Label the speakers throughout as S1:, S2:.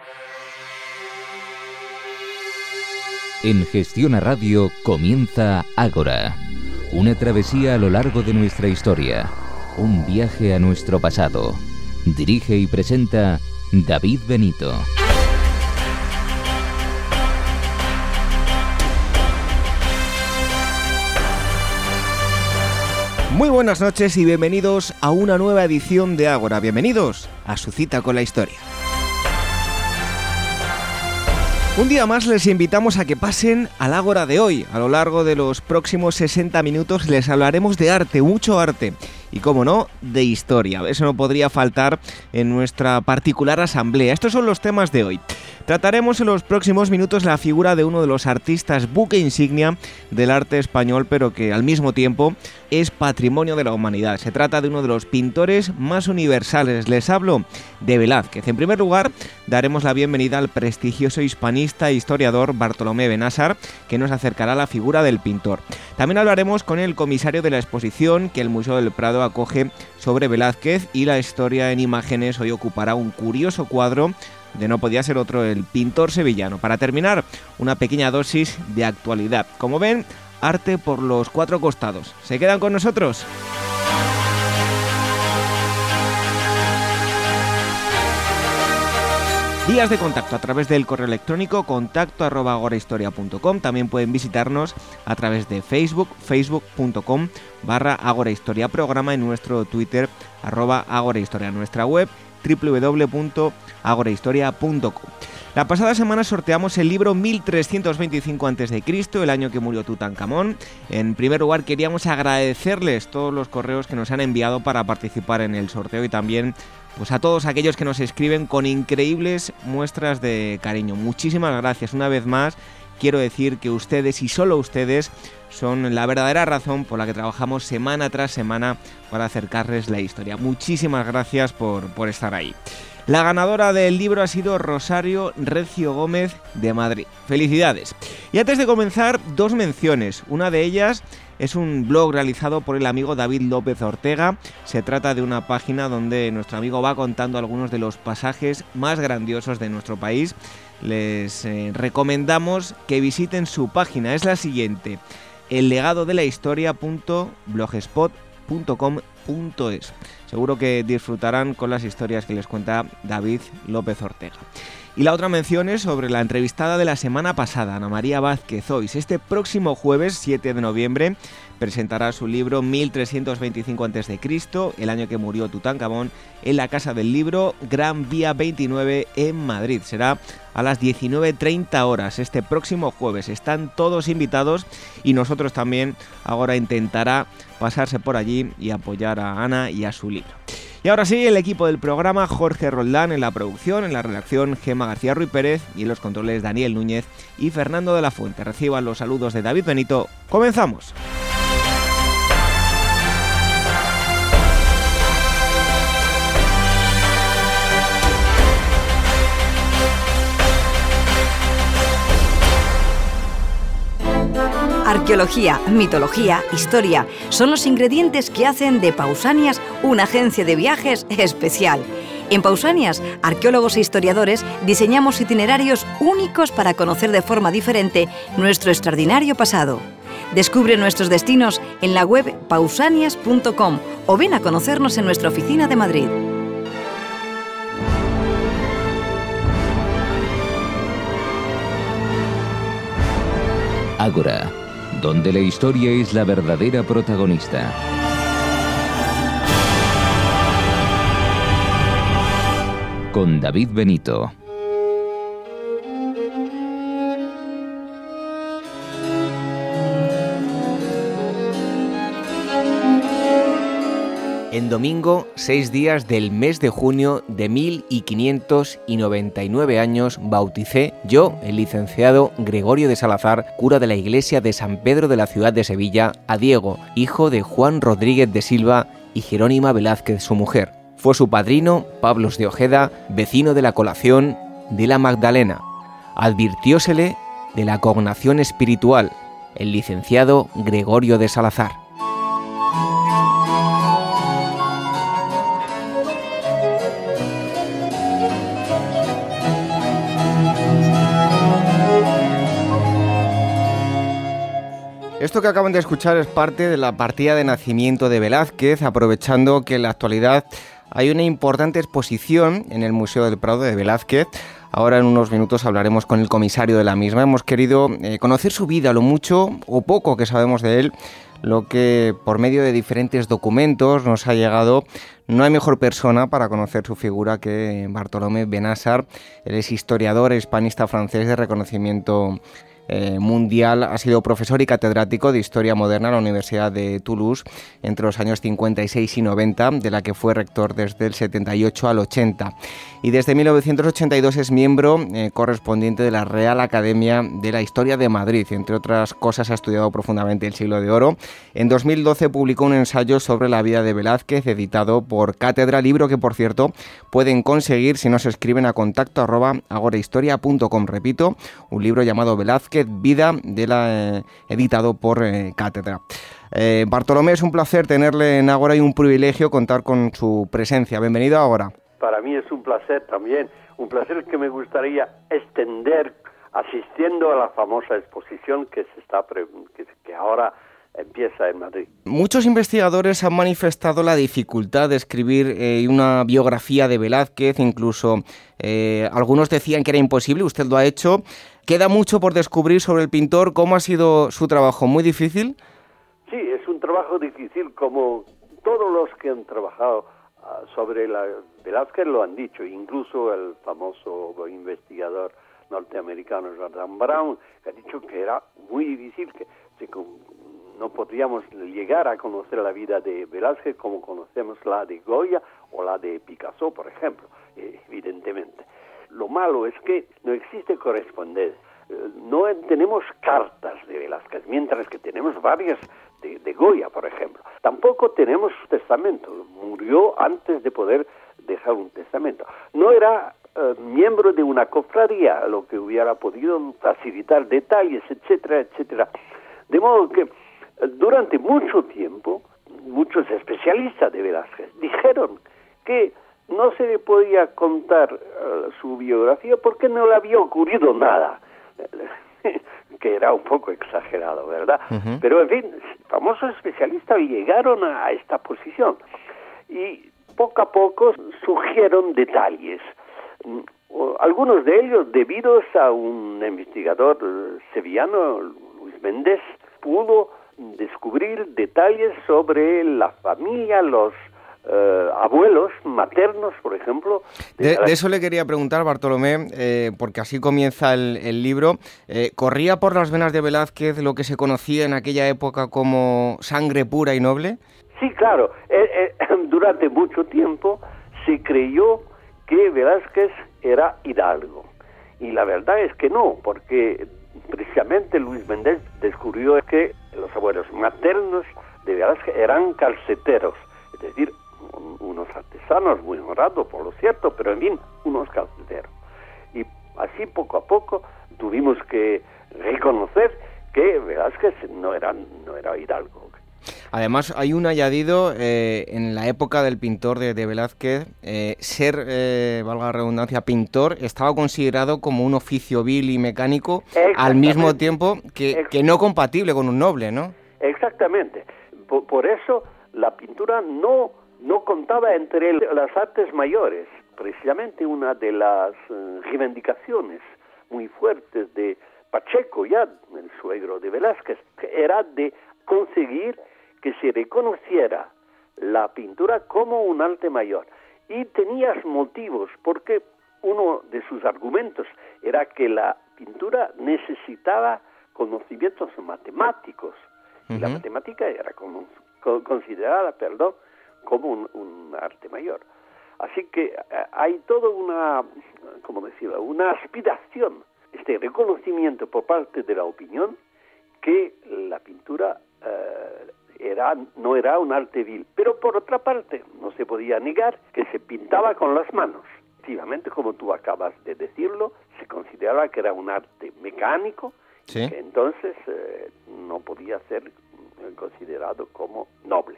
S1: En Gestiona Radio comienza Ágora, una travesía a lo largo de nuestra historia, un viaje a nuestro pasado. Dirige y presenta David Benito.
S2: Muy buenas noches y bienvenidos a una nueva edición de Ágora. Bienvenidos a su cita con la historia. Un día más les invitamos a que pasen al Ágora de hoy. A lo largo de los próximos 60 minutos les hablaremos de arte, mucho arte. Y cómo no, de historia. Eso no podría faltar en nuestra particular asamblea. Estos son los temas de hoy. Trataremos en los próximos minutos la figura de uno de los artistas buque insignia del arte español, pero que al mismo tiempo es patrimonio de la humanidad. Se trata de uno de los pintores más universales. Les hablo de Velázquez. En primer lugar, daremos la bienvenida al prestigioso hispanista e historiador Bartolomé Bennassar, que nos acercará a la figura del pintor. También hablaremos con el comisario de la exposición que el Museo del Prado acoge sobre Velázquez, y la historia en imágenes hoy ocupará un curioso cuadro de no podía ser otro, el pintor sevillano. Para terminar, una pequeña dosis de actualidad. Como ven, arte por los cuatro costados. ¿Se quedan con nosotros? Vías de contacto a través del correo electrónico contacto@agorahistoria.com. También pueden visitarnos a través de Facebook, facebook.com/agorahistoria, programa en nuestro Twitter @agorahistoria, nuestra web www.agorahistoria.com. La pasada semana sorteamos el libro 1325 a.C., el año que murió Tutankamón. En primer lugar, queríamos agradecerles todos los correos que nos han enviado para participar en el sorteo, y también pues a todos aquellos que nos escriben con increíbles muestras de cariño. Muchísimas gracias. Una vez más, quiero decir que ustedes y solo ustedes son la verdadera razón por la que trabajamos semana tras semana para acercarles la historia. Muchísimas gracias por estar ahí. La ganadora del libro ha sido Rosario Recio Gómez de Madrid. ¡Felicidades! Y antes de comenzar, dos menciones. Una de ellas es un blog realizado por el amigo David López Ortega. Se trata de una página donde nuestro amigo va contando algunos de los pasajes más grandiosos de nuestro país. Les recomendamos que visiten su página. Es la siguiente: ellegadodelahistoria.blogspot.com.es. Seguro que disfrutarán con las historias que les cuenta David López Ortega. Y la otra mención es sobre la entrevistada de la semana pasada, Ana María Vázquez Ois. Este próximo jueves, 7 de noviembre, presentará su libro 1325 a.C., el año que murió Tutankamón, en la Casa del Libro, Gran Vía 29 en Madrid. Será a las 19:30 horas este próximo jueves. Están todos invitados, y nosotros también ahora intentará pasarse por allí y apoyar a Ana y a su libro. Y ahora sí, el equipo del programa: Jorge Roldán en la producción, en la redacción Gemma García Ruiz Pérez, y en los controles Daniel Núñez y Fernando de la Fuente. Reciban los saludos de David Benito. ¡Comenzamos!
S3: Arqueología, mitología, historia son los ingredientes que hacen de Pausanias una agencia de viajes especial. En Pausanias, arqueólogos e historiadores diseñamos itinerarios únicos para conocer de forma diferente nuestro extraordinario pasado. Descubre nuestros destinos en la web pausanias.com o ven a conocernos en nuestra oficina de Madrid.
S1: Ágora, donde la historia es la verdadera protagonista. Con David Benito.
S2: En domingo, 6 días del mes de junio de 1599 años, bauticé yo, el licenciado Gregorio de Salazar, cura de la iglesia de San Pedro de la ciudad de Sevilla, a Diego, hijo de Juan Rodríguez de Silva y Jerónima Velázquez, su mujer. Fue su padrino, Pablos de Ojeda, vecino de la Colación de la Magdalena. Advirtiósele de la cognación espiritual, el licenciado Gregorio de Salazar. Esto que acaban de escuchar es parte de la partida de nacimiento de Velázquez, aprovechando que en la actualidad hay una importante exposición en el Museo del Prado de Velázquez. Ahora en unos minutos hablaremos con el comisario de la misma. Hemos querido conocer su vida, lo mucho o poco que sabemos de él, lo que por medio de diferentes documentos nos ha llegado. No hay mejor persona para conocer su figura que Bartolomé Benassar. Él es historiador hispanista francés de reconocimiento mundial. Ha sido profesor y catedrático de Historia Moderna en la Universidad de Toulouse entre los años 56 y 90, de la que fue rector desde el 78 al 80. Y desde 1982 es miembro correspondiente de la Real Academia de la Historia de Madrid. Entre otras cosas, ha estudiado profundamente el Siglo de Oro. En 2012 publicó un ensayo sobre la vida de Velázquez, editado por Cátedra, libro que, por cierto, pueden conseguir si nos escriben a contacto@agorahistoria.com. Repito, un libro llamado Velázquez, Vida, editado por Cátedra. Bartolomé, es un placer tenerle en Ágora y un privilegio contar con su presencia. Bienvenido a Ágora.
S4: Para mí es un placer también, un placer que me gustaría extender asistiendo a la famosa exposición que ahora empieza en Madrid.
S2: Muchos investigadores han manifestado la dificultad de escribir una biografía de Velázquez, incluso algunos decían que era imposible, usted lo ha hecho. Queda mucho por descubrir sobre el pintor. ¿Cómo ha sido su trabajo? ¿Muy difícil?
S4: Sí, es un trabajo difícil, como todos los que han trabajado sobre Velázquez lo han dicho, incluso el famoso investigador norteamericano Jordan Brown, que ha dicho que era muy difícil, que no podríamos llegar a conocer la vida de Velázquez como conocemos la de Goya o la de Picasso, por ejemplo, evidentemente. Lo malo es que no existe correspondencia. No tenemos cartas de Velázquez, mientras que tenemos varias de Goya, por ejemplo. Tampoco tenemos su testamento. Murió antes de poder dejar un testamento. No era miembro de una cofradía, lo que hubiera podido facilitar detalles, etcétera, etcétera. De modo que durante mucho tiempo, muchos especialistas de Velázquez dijeron que no se le podía contar su biografía porque no le había ocurrido nada, que era un poco exagerado, ¿verdad? Uh-huh. Pero en fin, famosos especialistas llegaron a esta posición y poco a poco surgieron detalles, algunos de ellos debidos a un investigador sevillano, Luis Méndez, pudo descubrir detalles sobre la familia, los abuelos maternos, por ejemplo.
S2: De eso le quería preguntar, Bartolomé, porque así comienza el libro. ¿Corría por las venas de Velázquez lo que se conocía en aquella época como sangre pura y noble?
S4: Sí, claro. Durante mucho tiempo se creyó que Velázquez era hidalgo. Y la verdad es que no, porque precisamente Luis Méndez descubrió que los abuelos maternos de Velázquez eran calceteros, es decir, unos artesanos muy honrados, por lo cierto, pero en fin, unos calceteros. Y así poco a poco tuvimos que reconocer que Velázquez no era hidalgo.
S2: Además, hay un añadido en la época del pintor de Velázquez, valga la redundancia, pintor, estaba considerado como un oficio vil y mecánico, al mismo tiempo que no compatible con un noble, ¿no?
S4: Exactamente. Por eso la pintura no contaba entre las artes mayores. Precisamente una de las reivindicaciones muy fuertes de Pacheco, ya el suegro de Velázquez, era de conseguir que se reconociera la pintura como un arte mayor. Y tenías motivos, porque uno de sus argumentos era que la pintura necesitaba conocimientos matemáticos. Uh-huh. Y la matemática era considerada, como un arte mayor. Así que hay toda una aspiración, este reconocimiento por parte de la opinión que la pintura no era un arte vil. Pero por otra parte, no se podía negar que se pintaba con las manos. Efectivamente, como tú acabas de decirlo, se consideraba que era un arte mecánico, ¿sí? Que entonces no podía ser considerado como noble.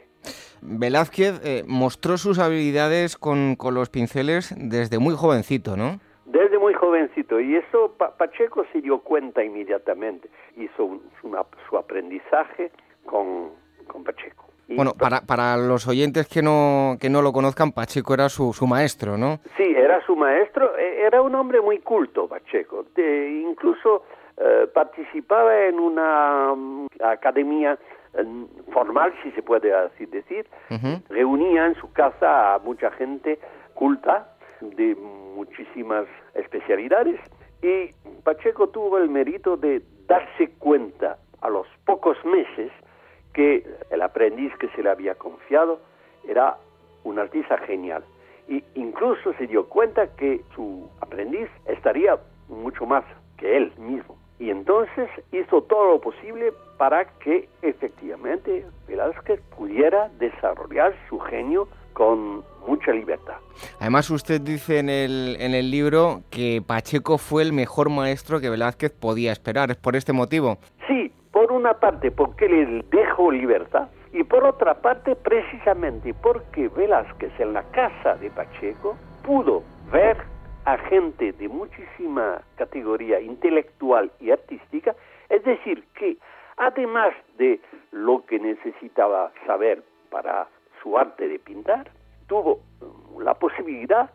S2: Velázquez mostró sus habilidades con los pinceles desde muy jovencito, ¿no?
S4: Desde muy jovencito. Y eso Pacheco se dio cuenta inmediatamente. Hizo su aprendizaje con Pacheco. Y
S2: bueno, para los oyentes que no lo conozcan, Pacheco era su maestro, ¿no?
S4: Sí, era su maestro. Era un hombre muy culto, Pacheco. Incluso participaba en una academia formal, si se puede así decir.
S2: Uh-huh.
S4: Reunía en su casa a mucha gente culta de muchísimas especialidades, y Pacheco tuvo el mérito de darse cuenta a los pocos meses que el aprendiz que se le había confiado era un artista genial, y incluso se dio cuenta que su aprendiz estaría mucho más que él mismo, y entonces hizo todo lo posible para que efectivamente Velázquez pudiera desarrollar su genio con mucha libertad.
S2: Además, usted dice en el libro que Pacheco fue el mejor maestro que Velázquez podía esperar. ¿Es por este motivo?
S4: Sí, por una parte porque le dejó libertad, y por otra parte precisamente porque Velázquez en la casa de Pacheco pudo ver a gente de muchísima categoría intelectual y artística, es decir, que además de lo que necesitaba saber para su arte de pintar, tuvo la posibilidad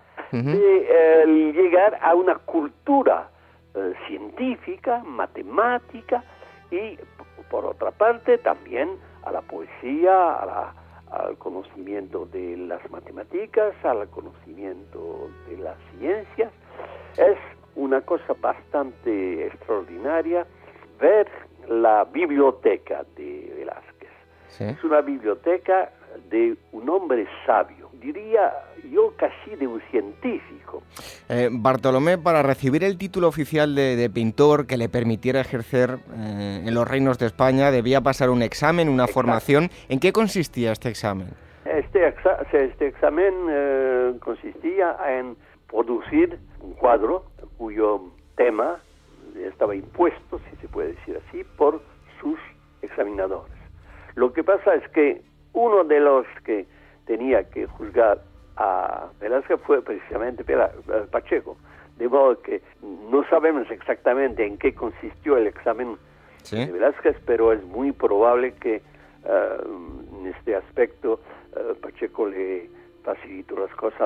S4: de llegar a una cultura científica, matemática, y por otra parte también a la poesía, al conocimiento de las matemáticas, al conocimiento de las ciencias. Es una cosa bastante extraordinaria ver la biblioteca de Velázquez.
S2: Sí.
S4: Es una biblioteca de un hombre sabio, diría yo casi de un científico.
S2: Bartolomé, para recibir el título oficial de pintor que le permitiera ejercer en los reinos de España, debía pasar un examen, una formación. ¿En qué consistía este examen?
S4: Este examen consistía en producir un cuadro cuyo tema estaba impuesto, si se puede decir así, por sus examinadores. Lo que pasa es que uno de los que tenía que juzgar a Velázquez fue precisamente Pacheco, de modo que no sabemos exactamente en qué consistió el examen de Velázquez, pero es muy probable que en este aspecto Pacheco le facilitó las cosas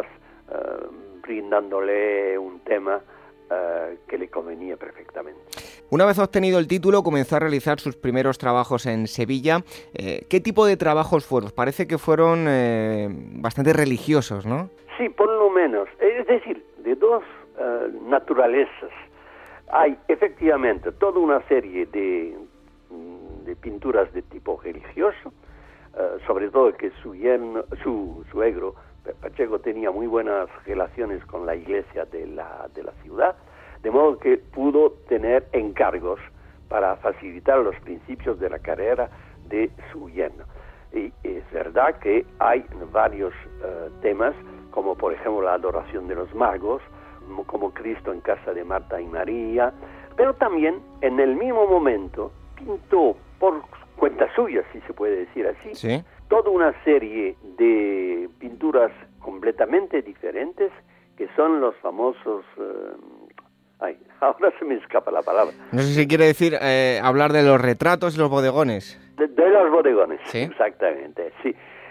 S4: brindándole un tema que le convenía perfectamente.
S2: Una vez obtenido el título, comenzó a realizar sus primeros trabajos en Sevilla. ¿Qué tipo de trabajos fueron? Parece que fueron bastante religiosos, ¿no?
S4: Sí, por lo menos. Es decir, de dos naturalezas. Hay efectivamente toda una serie de pinturas de tipo religioso, sobre todo que su suegro, Pacheco, tenía muy buenas relaciones con la iglesia de la ciudad, de modo que pudo tener encargos para facilitar los principios de la carrera de su yerno. Y es verdad que hay varios temas, como por ejemplo la adoración de los magos, como Cristo en casa de Marta y María, pero también en el mismo momento pintó por cuenta suya, si se puede decir así,
S2: ¿sí?,
S4: toda una serie de pinturas completamente diferentes, que son los famosos... ahora se me escapa la palabra.
S2: No sé si quiere decir hablar de los retratos y los bodegones.
S4: De los bodegones,
S2: ¿sí?,
S4: exactamente, sí.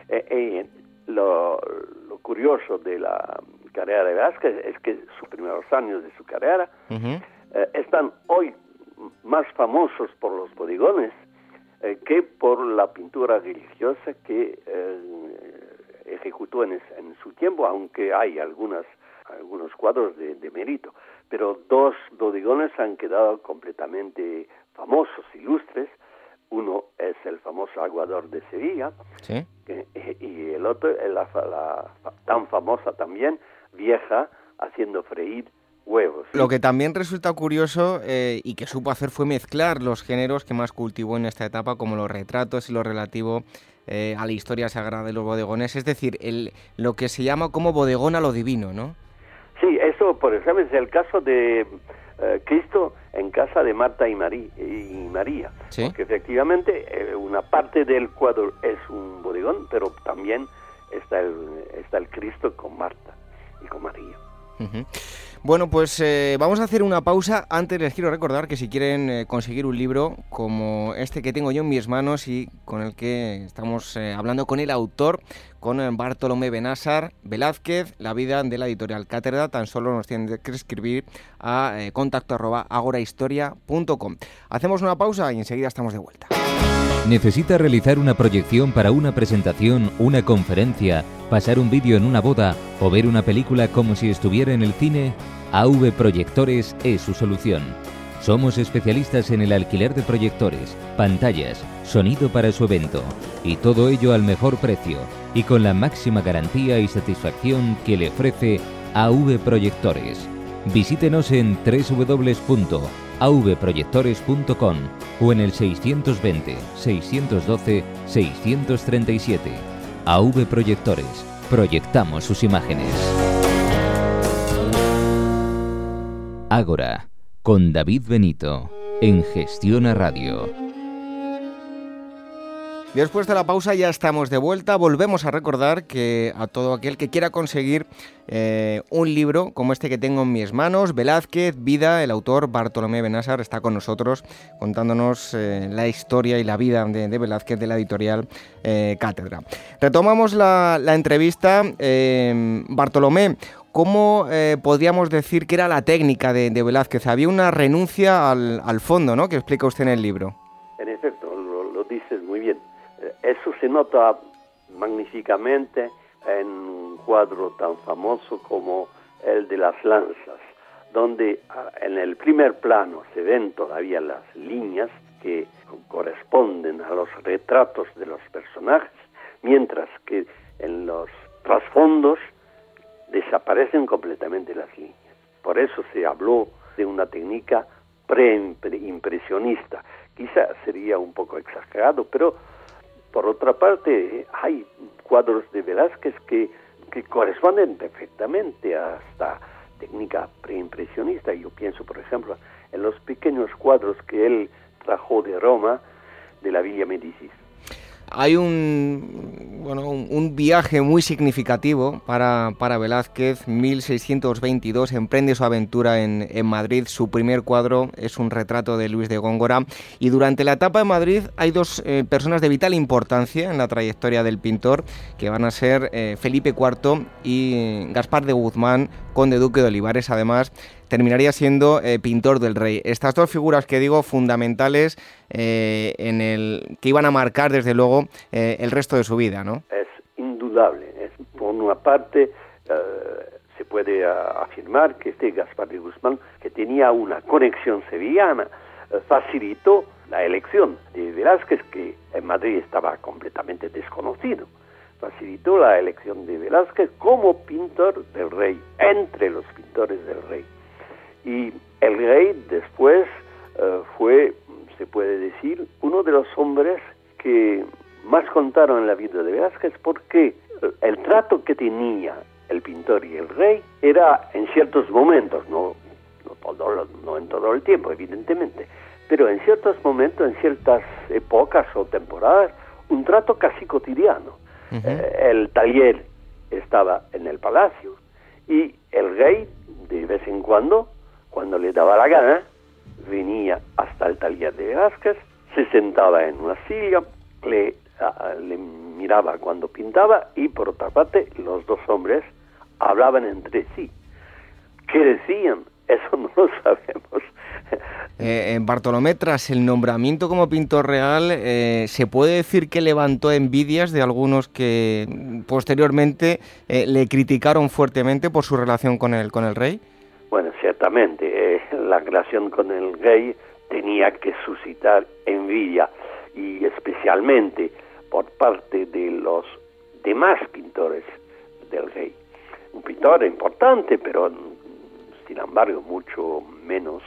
S4: Lo curioso de la carrera de Velázquez es que sus primeros años de su carrera están hoy más famosos por los bodegones que por la pintura religiosa que ejecutó en su tiempo, aunque hay algunos cuadros de mérito. Pero dos bodegones han quedado completamente famosos, ilustres. Uno es el famoso Aguador de Sevilla,
S2: ¿sí?,
S4: y el otro es la tan famosa también Vieja, haciendo freír huevos.
S2: Lo que también resulta curioso y que supo hacer fue mezclar los géneros que más cultivó en esta etapa, como los retratos y lo relativo a la historia sagrada de los bodegones, es decir, lo que se llama como bodegón a lo divino, ¿no?
S4: Sí, eso, por ejemplo, es el caso de Cristo en casa de Marta y María,
S2: ¿sí?,
S4: porque efectivamente una parte del cuadro es un bodegón, pero también está el Cristo con Marta y con María.
S2: Bueno, pues vamos a hacer una pausa. Antes les quiero recordar que si quieren conseguir un libro como este que tengo yo en mis manos y con el que estamos hablando con el autor, con Bartolomé Bennassar Velázquez, La vida de la editorial Cátedra, tan solo nos tienen que escribir a contacto@agorahistoria.com. Hacemos una pausa y enseguida estamos de vuelta.
S1: ¿Necesita realizar una proyección para una presentación, una conferencia, pasar un vídeo en una boda o ver una película como si estuviera en el cine? AV Proyectores es su solución. Somos especialistas en el alquiler de proyectores, pantallas, sonido para su evento y todo ello al mejor precio y con la máxima garantía y satisfacción que le ofrece AV Proyectores. Visítenos en www.avproyectores.com o en el 620 612 637. AV Proyectores. Proyectamos sus imágenes. Ágora, con David Benito, en Gestiona Radio.
S2: Después de la pausa ya estamos de vuelta. Volvemos a recordar que a todo aquel que quiera conseguir un libro como este que tengo en mis manos, Velázquez, Vida, el autor Bartolomé Bennassar está con nosotros contándonos la historia y la vida de Velázquez de la editorial Cátedra. Retomamos la entrevista. Bartolomé, ¿cómo podríamos decir que era la técnica de Velázquez? Había una renuncia al fondo, ¿no?, que explica usted en el libro.
S4: En efecto, lo dices muy bien. Eso se nota magníficamente en un cuadro tan famoso como el de las lanzas, donde en el primer plano se ven todavía las líneas que corresponden a los retratos de los personajes, mientras que en los trasfondos desaparecen completamente las líneas. Por eso se habló de una técnica pre-impresionista. Quizá sería un poco exagerado, pero por otra parte hay cuadros de Velázquez que corresponden perfectamente a esta técnica preimpresionista. Yo pienso, por ejemplo, en los pequeños cuadros que él trajo de Roma, de la Villa Médicis.
S2: Hay un viaje muy significativo para Velázquez. 1622 emprende su aventura en Madrid. Su primer cuadro es un retrato de Luis de Góngora. Y durante la etapa en Madrid hay dos personas de vital importancia en la trayectoria del pintor, que van a ser Felipe IV y Gaspar de Guzmán, conde duque de Olivares. Además, terminaría siendo pintor del rey. Estas dos figuras que digo fundamentales que iban a marcar desde luego el resto de su vida, ¿no?
S4: Es indudable. Por una parte se puede afirmar que este Gaspar de Guzmán, que tenía una conexión sevillana, facilitó la elección de Velázquez, que en Madrid estaba completamente desconocido. Facilitó la elección de Velázquez como pintor del rey, entre los pintores del rey. Y el rey después fue, se puede decir, uno de los hombres que más contaron en la vida de Velázquez, porque el trato que tenía el pintor y el rey era en ciertos momentos, no en todo el tiempo, evidentemente, pero en ciertos momentos, en ciertas épocas o temporadas, un trato casi cotidiano. Uh-huh. El taller estaba en el palacio y el rey, de vez en cuando le daba la gana, venía hasta el taller de Velázquez, se sentaba en una silla, le miraba cuando pintaba y por otra parte los dos hombres hablaban entre sí. ¿Qué decían? Eso no lo sabemos.
S2: Bartolomé, tras el nombramiento como pintor real, ¿se puede decir que levantó envidias de algunos que posteriormente le criticaron fuertemente por su relación con el rey?
S4: Bueno, ciertamente, la relación con el rey tenía que suscitar envidia, y especialmente por parte de los demás pintores del rey. Un pintor importante, pero sin embargo mucho menos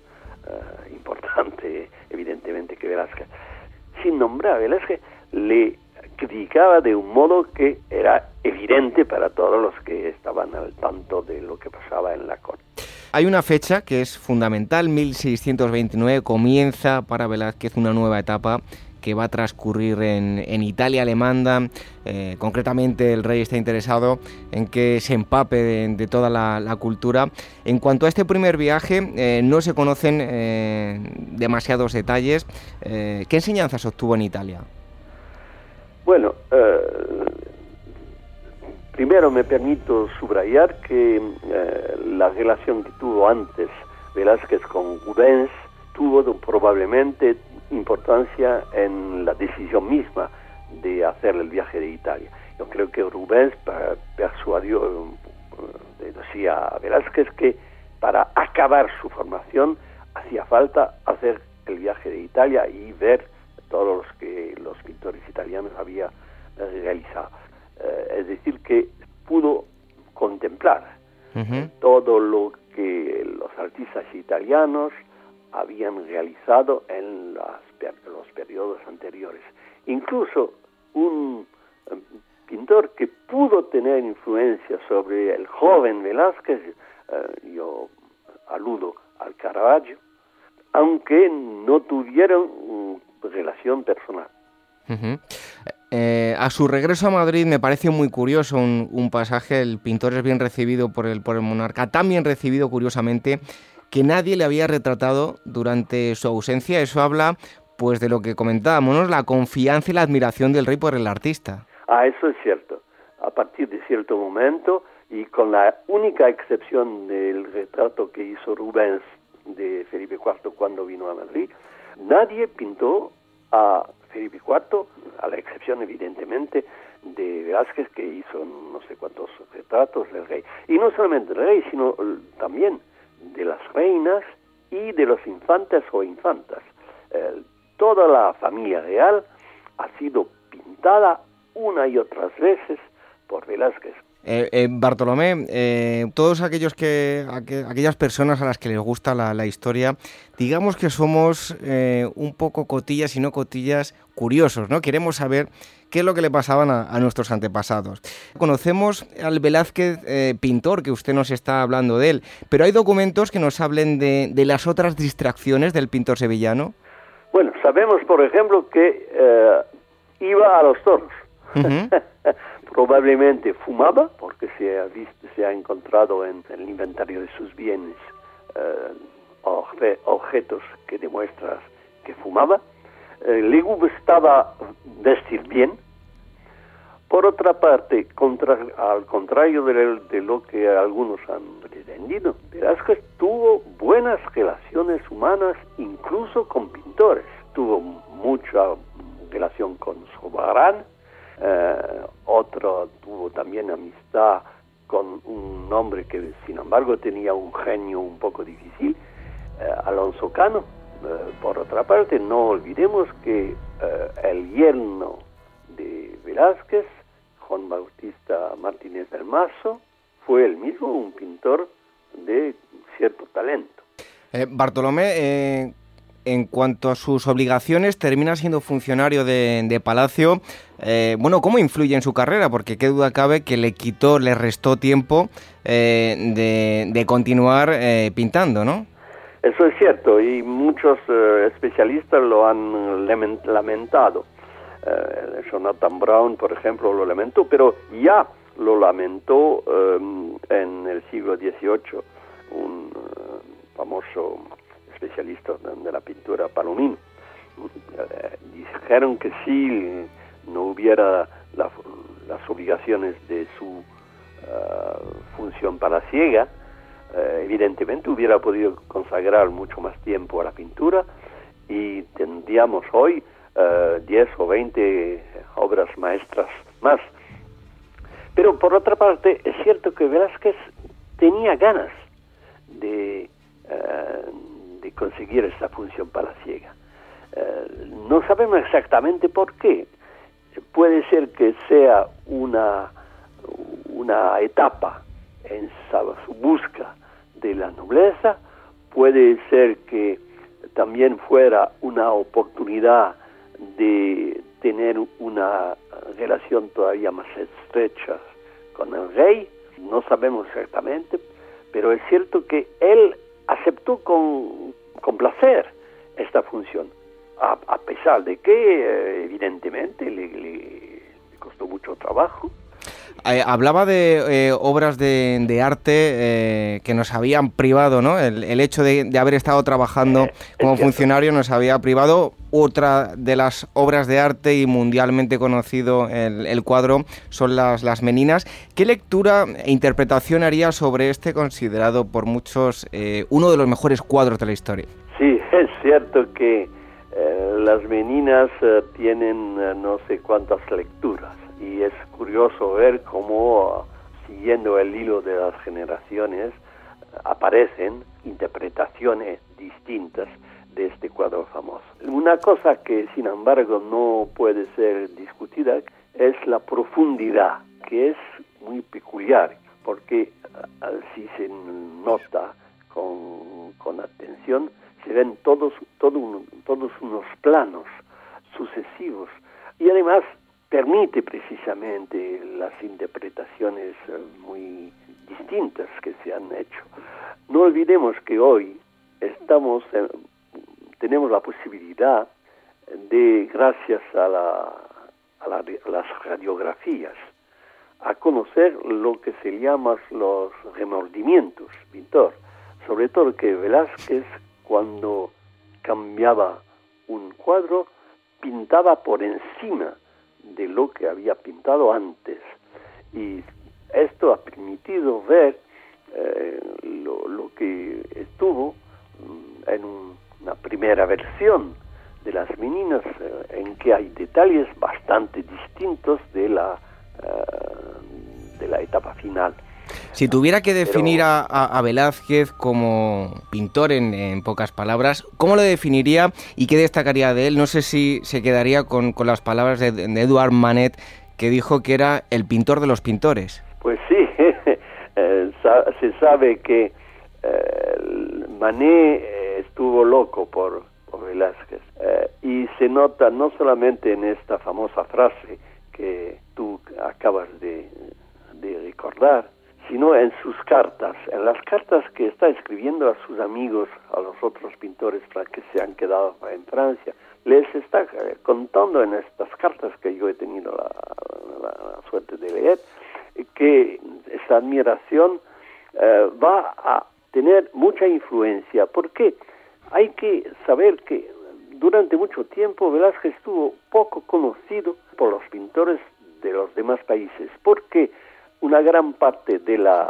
S4: importante, evidentemente, que Velázquez. Sin nombrar a Velázquez, le criticaba de un modo que era evidente para todos los que estaban al tanto de lo que pasaba en la corte.
S2: Hay una fecha que es fundamental, 1629, comienza para Velázquez una nueva etapa que va a transcurrir en Italia le manda. Concretamente el rey está interesado en que se empape de toda la cultura. En cuanto a este primer viaje, no se conocen demasiados detalles. ¿Qué enseñanzas obtuvo en Italia?
S4: Bueno, primero me permito subrayar que la relación que tuvo antes Velázquez con Rubens tuvo probablemente importancia en la decisión misma de hacer el viaje de Italia. Yo creo que Rubens persuadió, decía a Velázquez que para acabar su formación hacía falta hacer el viaje de Italia y ver todos los que los pintores italianos había realizado. Es decir, que pudo contemplar todo lo que los artistas italianos habían realizado en los periodos anteriores. Incluso un pintor que pudo tener influencia sobre el joven Velázquez, yo aludo al Caravaggio, aunque no tuvieron relación personal.
S2: A su regreso a Madrid me parece muy curioso un pasaje. El pintor es bien recibido por el monarca, tan bien recibido, curiosamente, que nadie le había retratado durante su ausencia. Eso habla pues de lo que comentábamos, ¿no? La confianza y la admiración del rey por el artista.
S4: Eso es cierto. A partir de cierto momento, y con la única excepción del retrato que hizo Rubens de Felipe IV cuando vino a Madrid, nadie pintó a Felipe IV, a la excepción evidentemente de Velázquez, que hizo no sé cuántos retratos del rey. Y no solamente del rey, sino también de las reinas y de los infantes o infantas. Toda la familia real ha sido pintada una y otras veces por Velázquez.
S2: Bartolomé, todos aquellas personas a las que les gusta la historia, digamos que somos un poco cotillas y no cotillas curiosos, ¿no? Queremos saber qué es lo que le pasaban a nuestros antepasados. Conocemos al Velázquez pintor, que usted nos está hablando de él, pero ¿hay documentos que nos hablen de las otras distracciones del pintor sevillano?
S4: Bueno, sabemos, por ejemplo, que iba a los toros. Probablemente fumaba, porque se ha encontrado en el inventario de sus bienes objetos que demuestran que fumaba. Le gustaba vestir bien. Por otra parte, al contrario de lo que algunos han pretendido, Velázquez tuvo buenas relaciones humanas, incluso con pintores. Tuvo mucha relación con Zurbarán. Otro tuvo también amistad con un hombre que sin embargo tenía un genio un poco difícil, Alonso Cano. Por otra parte, no olvidemos que el yerno de Velázquez, Juan Bautista Martínez del Mazo, fue él mismo un pintor de cierto talento.
S2: Bartolomé, en cuanto a sus obligaciones, termina siendo funcionario de Palacio. ¿Cómo influye en su carrera? Porque qué duda cabe que le restó tiempo de continuar pintando, ¿no?
S4: Eso es cierto, y muchos especialistas lo han lamentado. Jonathan Brown, por ejemplo, lo lamentó, pero ya lo lamentó en el siglo XVIII un famoso especialista de la pintura, Palomino. Dijeron que si no hubiera las obligaciones de su función palaciega, evidentemente hubiera podido consagrar mucho más tiempo a la pintura y tendríamos hoy 10 o 20 obras maestras más. Pero por otra parte, es cierto que Velázquez tenía ganas de conseguir esta función palaciega. No sabemos exactamente por qué. Puede ser que sea una etapa en su búsqueda de la nobleza, puede ser que también fuera una oportunidad de tener una relación todavía más estrecha con el rey. No sabemos exactamente, pero es cierto que él aceptó con placer esta función. a pesar de que evidentemente le costó mucho trabajo.
S2: Hablaba de obras de arte que nos habían privado, ¿no? El hecho de haber estado trabajando como funcionario nos había privado. Otra de las obras de arte y mundialmente conocido el cuadro son las Meninas. ¿Qué lectura e interpretación haría sobre este considerado por muchos uno de los mejores cuadros de la historia?
S4: Sí, es cierto que las Meninas tienen no sé cuántas lecturas. Y es curioso ver cómo, siguiendo el hilo de las generaciones, aparecen interpretaciones distintas de este cuadro famoso. Una cosa que, sin embargo, no puede ser discutida es la profundidad, que es muy peculiar, porque si se nota con atención, se ven todos unos planos sucesivos, y además permite precisamente las interpretaciones muy distintas que se han hecho. No olvidemos que hoy tenemos la posibilidad de, gracias a las radiografías, a conocer lo que se llama los remordimientos pintor. Sobre todo que Velázquez, cuando cambiaba un cuadro, pintaba por encima de lo que había pintado antes, y esto ha permitido ver lo que estuvo en una primera versión de las Meninas, en que hay detalles bastante distintos de la etapa final.
S2: Si tuviera que definir a Velázquez como pintor en pocas palabras, ¿cómo lo definiría y qué destacaría de él? No sé si se quedaría con las palabras de Edouard Manet, que dijo que era el pintor de los pintores.
S4: Pues sí, se sabe que Manet estuvo loco por Velázquez, y se nota no solamente en esta famosa frase que tú acabas de recordar, sino en sus cartas, en las cartas que está escribiendo a sus amigos, a los otros pintores que se han quedado en Francia. Les está contando en estas cartas que yo he tenido la suerte de leer, que esta admiración va a tener mucha influencia, porque hay que saber que durante mucho tiempo Velázquez estuvo poco conocido por los pintores de los demás países, porque una gran parte de las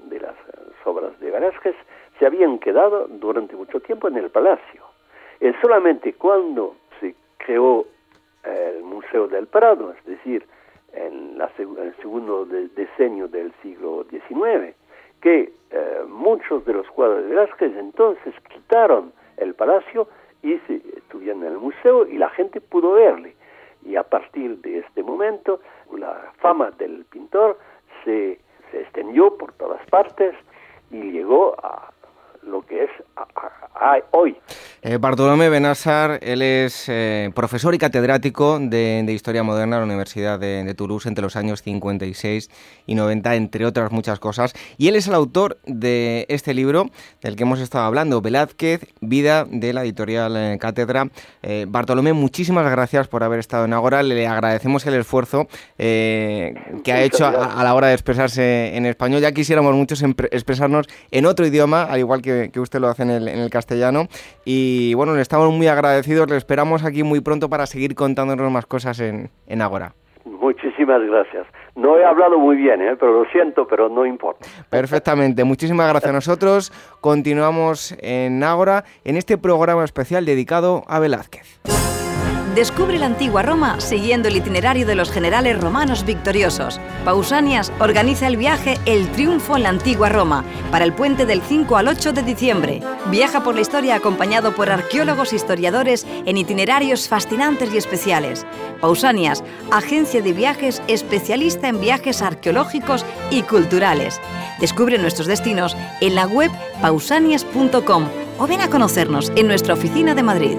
S4: obras de Velázquez se habían quedado durante mucho tiempo en el palacio. Es solamente cuando se creó el Museo del Prado, es decir, en el segundo decenio del siglo XIX, que muchos de los cuadros de Velázquez entonces quitaron el palacio y se estuvieron en el museo y la gente pudo verle. Y a partir de este momento, la fama del pintor se extendió por todas partes y llegó a lo que es hoy.
S2: Bartolomé Benassar, él es profesor y catedrático de Historia Moderna en la Universidad de Toulouse entre los años 56 y 90, entre otras muchas cosas. Y él es el autor de este libro del que hemos estado hablando, Velázquez, Vida, de la editorial Cátedra. Bartolomé, muchísimas gracias por haber estado en Ágora. Le agradecemos el esfuerzo que ha hecho a la hora de expresarse en español. Ya quisiéramos muchos expresarnos en otro idioma, al igual que usted lo hace en el castellano. Y bueno, le estamos muy agradecidos, le esperamos aquí muy pronto para seguir contándonos más cosas en Ágora.
S4: Muchísimas gracias. No he hablado muy bien, pero lo siento, pero no importa.
S2: Perfectamente, muchísimas gracias. Nosotros continuamos en Ágora, en este programa especial dedicado a Velázquez.
S3: Descubre la antigua Roma siguiendo el itinerario de los generales romanos victoriosos. Pausanias organiza el viaje El Triunfo en la antigua Roma para el puente del 5 al 8 de diciembre. Viaja por la historia acompañado por arqueólogos e historiadores en itinerarios fascinantes y especiales. Pausanias, agencia de viajes especialista en viajes arqueológicos y culturales. Descubre nuestros destinos en la web pausanias.com o ven a conocernos en nuestra oficina de Madrid.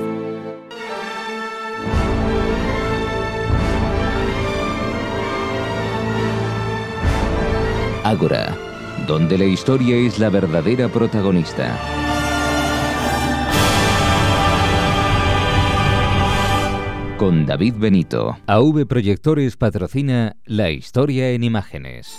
S1: Ágora, donde la historia es la verdadera protagonista. con David Benito. AV Proyectores patrocina La Historia en Imágenes.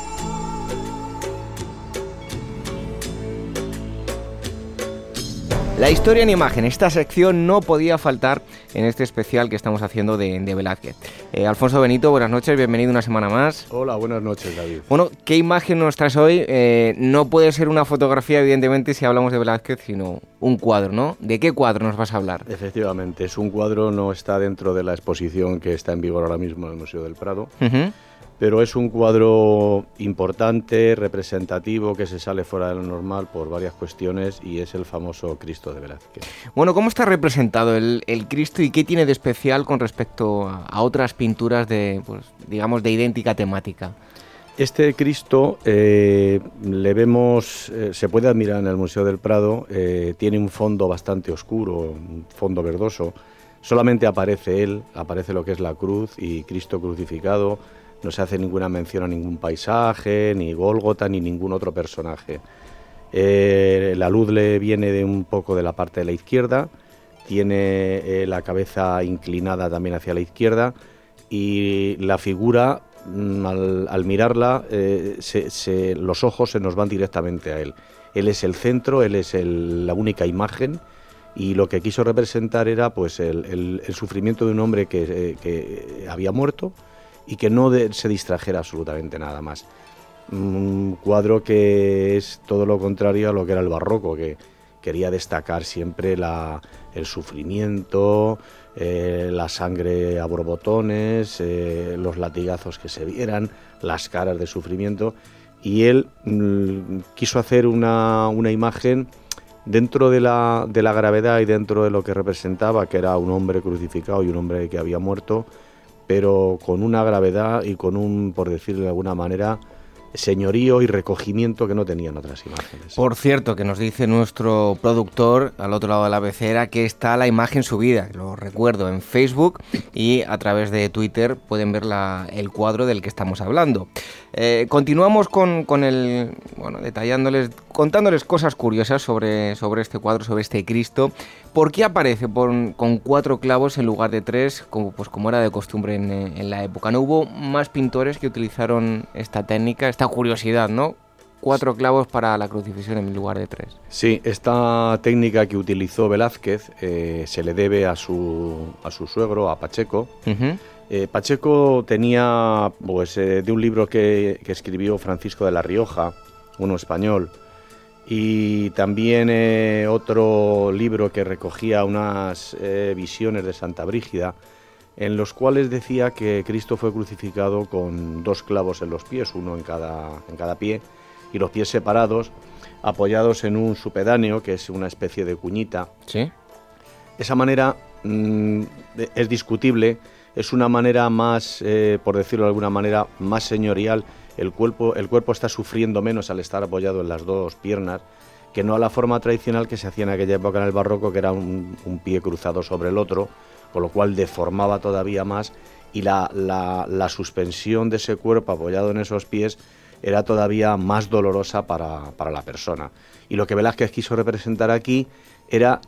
S2: La historia en imagen, esta sección no podía faltar en este especial que estamos haciendo de Velázquez. Alfonso Benito, buenas noches, bienvenido una semana más.
S5: Hola, buenas noches, David.
S2: Bueno, ¿qué imagen nos traes hoy? No puede ser una fotografía, evidentemente, si hablamos de Velázquez, sino un cuadro, ¿no? ¿De qué cuadro nos vas a hablar?
S5: Efectivamente, es un cuadro, no está dentro de la exposición que está en vigor ahora mismo en el Museo del Prado, pero es un cuadro importante, representativo, que se sale fuera de lo normal por varias cuestiones, y es el famoso Cristo de Velázquez.
S2: Bueno, ¿cómo está representado el Cristo y qué tiene de especial con respecto a otras pinturas de, pues, digamos, de idéntica temática?
S5: Este Cristo le vemos, se puede admirar en el Museo del Prado, tiene un fondo bastante oscuro, un fondo verdoso, solamente aparece él, aparece lo que es la cruz y Cristo crucificado. No se hace ninguna mención a ningún paisaje, ni Gólgota, ni ningún otro personaje. La luz le viene de un poco de la parte de la izquierda, tiene la cabeza inclinada también hacia la izquierda, y la figura, al mirarla, los ojos se nos van directamente a él. Él es el centro, él es la única imagen, y lo que quiso representar era pues el sufrimiento de un hombre que había muerto, y que no se distrajera absolutamente nada más. Un cuadro que es todo lo contrario a lo que era el barroco, que quería destacar siempre el sufrimiento, la sangre a borbotones, los latigazos que se vieran, las caras de sufrimiento, y él quiso hacer una imagen dentro de la gravedad y dentro de lo que representaba, que era un hombre crucificado y un hombre que había muerto, pero con una gravedad y con un, por decirlo de alguna manera, señorío y recogimiento que no tenían otras imágenes.
S2: Por cierto, que nos dice nuestro productor al otro lado de la pecera que está la imagen subida, lo recuerdo, en Facebook, y a través de Twitter pueden ver el cuadro del que estamos hablando. Continuamos con el, bueno, contándoles cosas curiosas sobre este cuadro, sobre este Cristo. ¿Por qué aparece con 4 clavos en lugar de 3, como era de costumbre en la época? ¿No hubo más pintores que utilizaron esta técnica, esta curiosidad, ¿no? 4 clavos para la crucifixión en lugar de 3.
S5: Sí, esta técnica que utilizó Velázquez se le debe a su suegro, a Pacheco. Pacheco tenía, pues, de un libro que escribió Francisco de la Rioja, uno español, y también otro libro que recogía unas visiones de Santa Brígida, en los cuales decía que Cristo fue crucificado con 2 clavos en los pies, uno en cada pie, y los pies separados, apoyados en un supedáneo, que es una especie de cuñita.
S2: ¿Sí?
S5: Esa manera es discutible, es una manera más, por decirlo de alguna manera, más señorial. El cuerpo está sufriendo menos al estar apoyado en las 2 piernas, que no a la forma tradicional que se hacía en aquella época en el barroco, que era un pie cruzado sobre el otro, con lo cual deformaba todavía más, y la suspensión de ese cuerpo apoyado en esos pies era todavía más dolorosa para la persona. Y lo que Velázquez quiso representar aquí era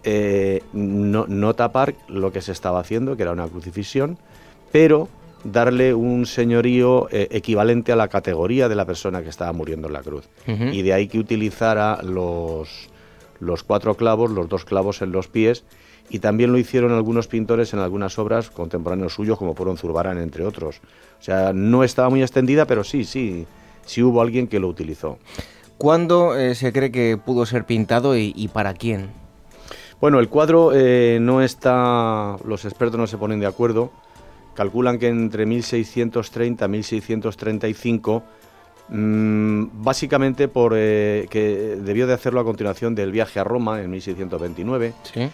S5: no tapar lo que se estaba haciendo, que era una crucifixión, pero darle un señorío equivalente a la categoría de la persona que estaba muriendo en la cruz. Y de ahí que utilizara los 4 clavos, los 2 clavos en los pies, y también lo hicieron algunos pintores en algunas obras contemporáneos suyos, como fueron Zurbarán, entre otros. O sea, no estaba muy extendida, pero sí hubo alguien que lo utilizó.
S2: ¿Cuándo se cree que pudo ser pintado y para quién?
S5: Bueno, el cuadro los expertos no se ponen de acuerdo. Calculan que entre 1630 y 1635, básicamente que debió de hacerlo a continuación del viaje a Roma en 1629,
S2: ¿sí?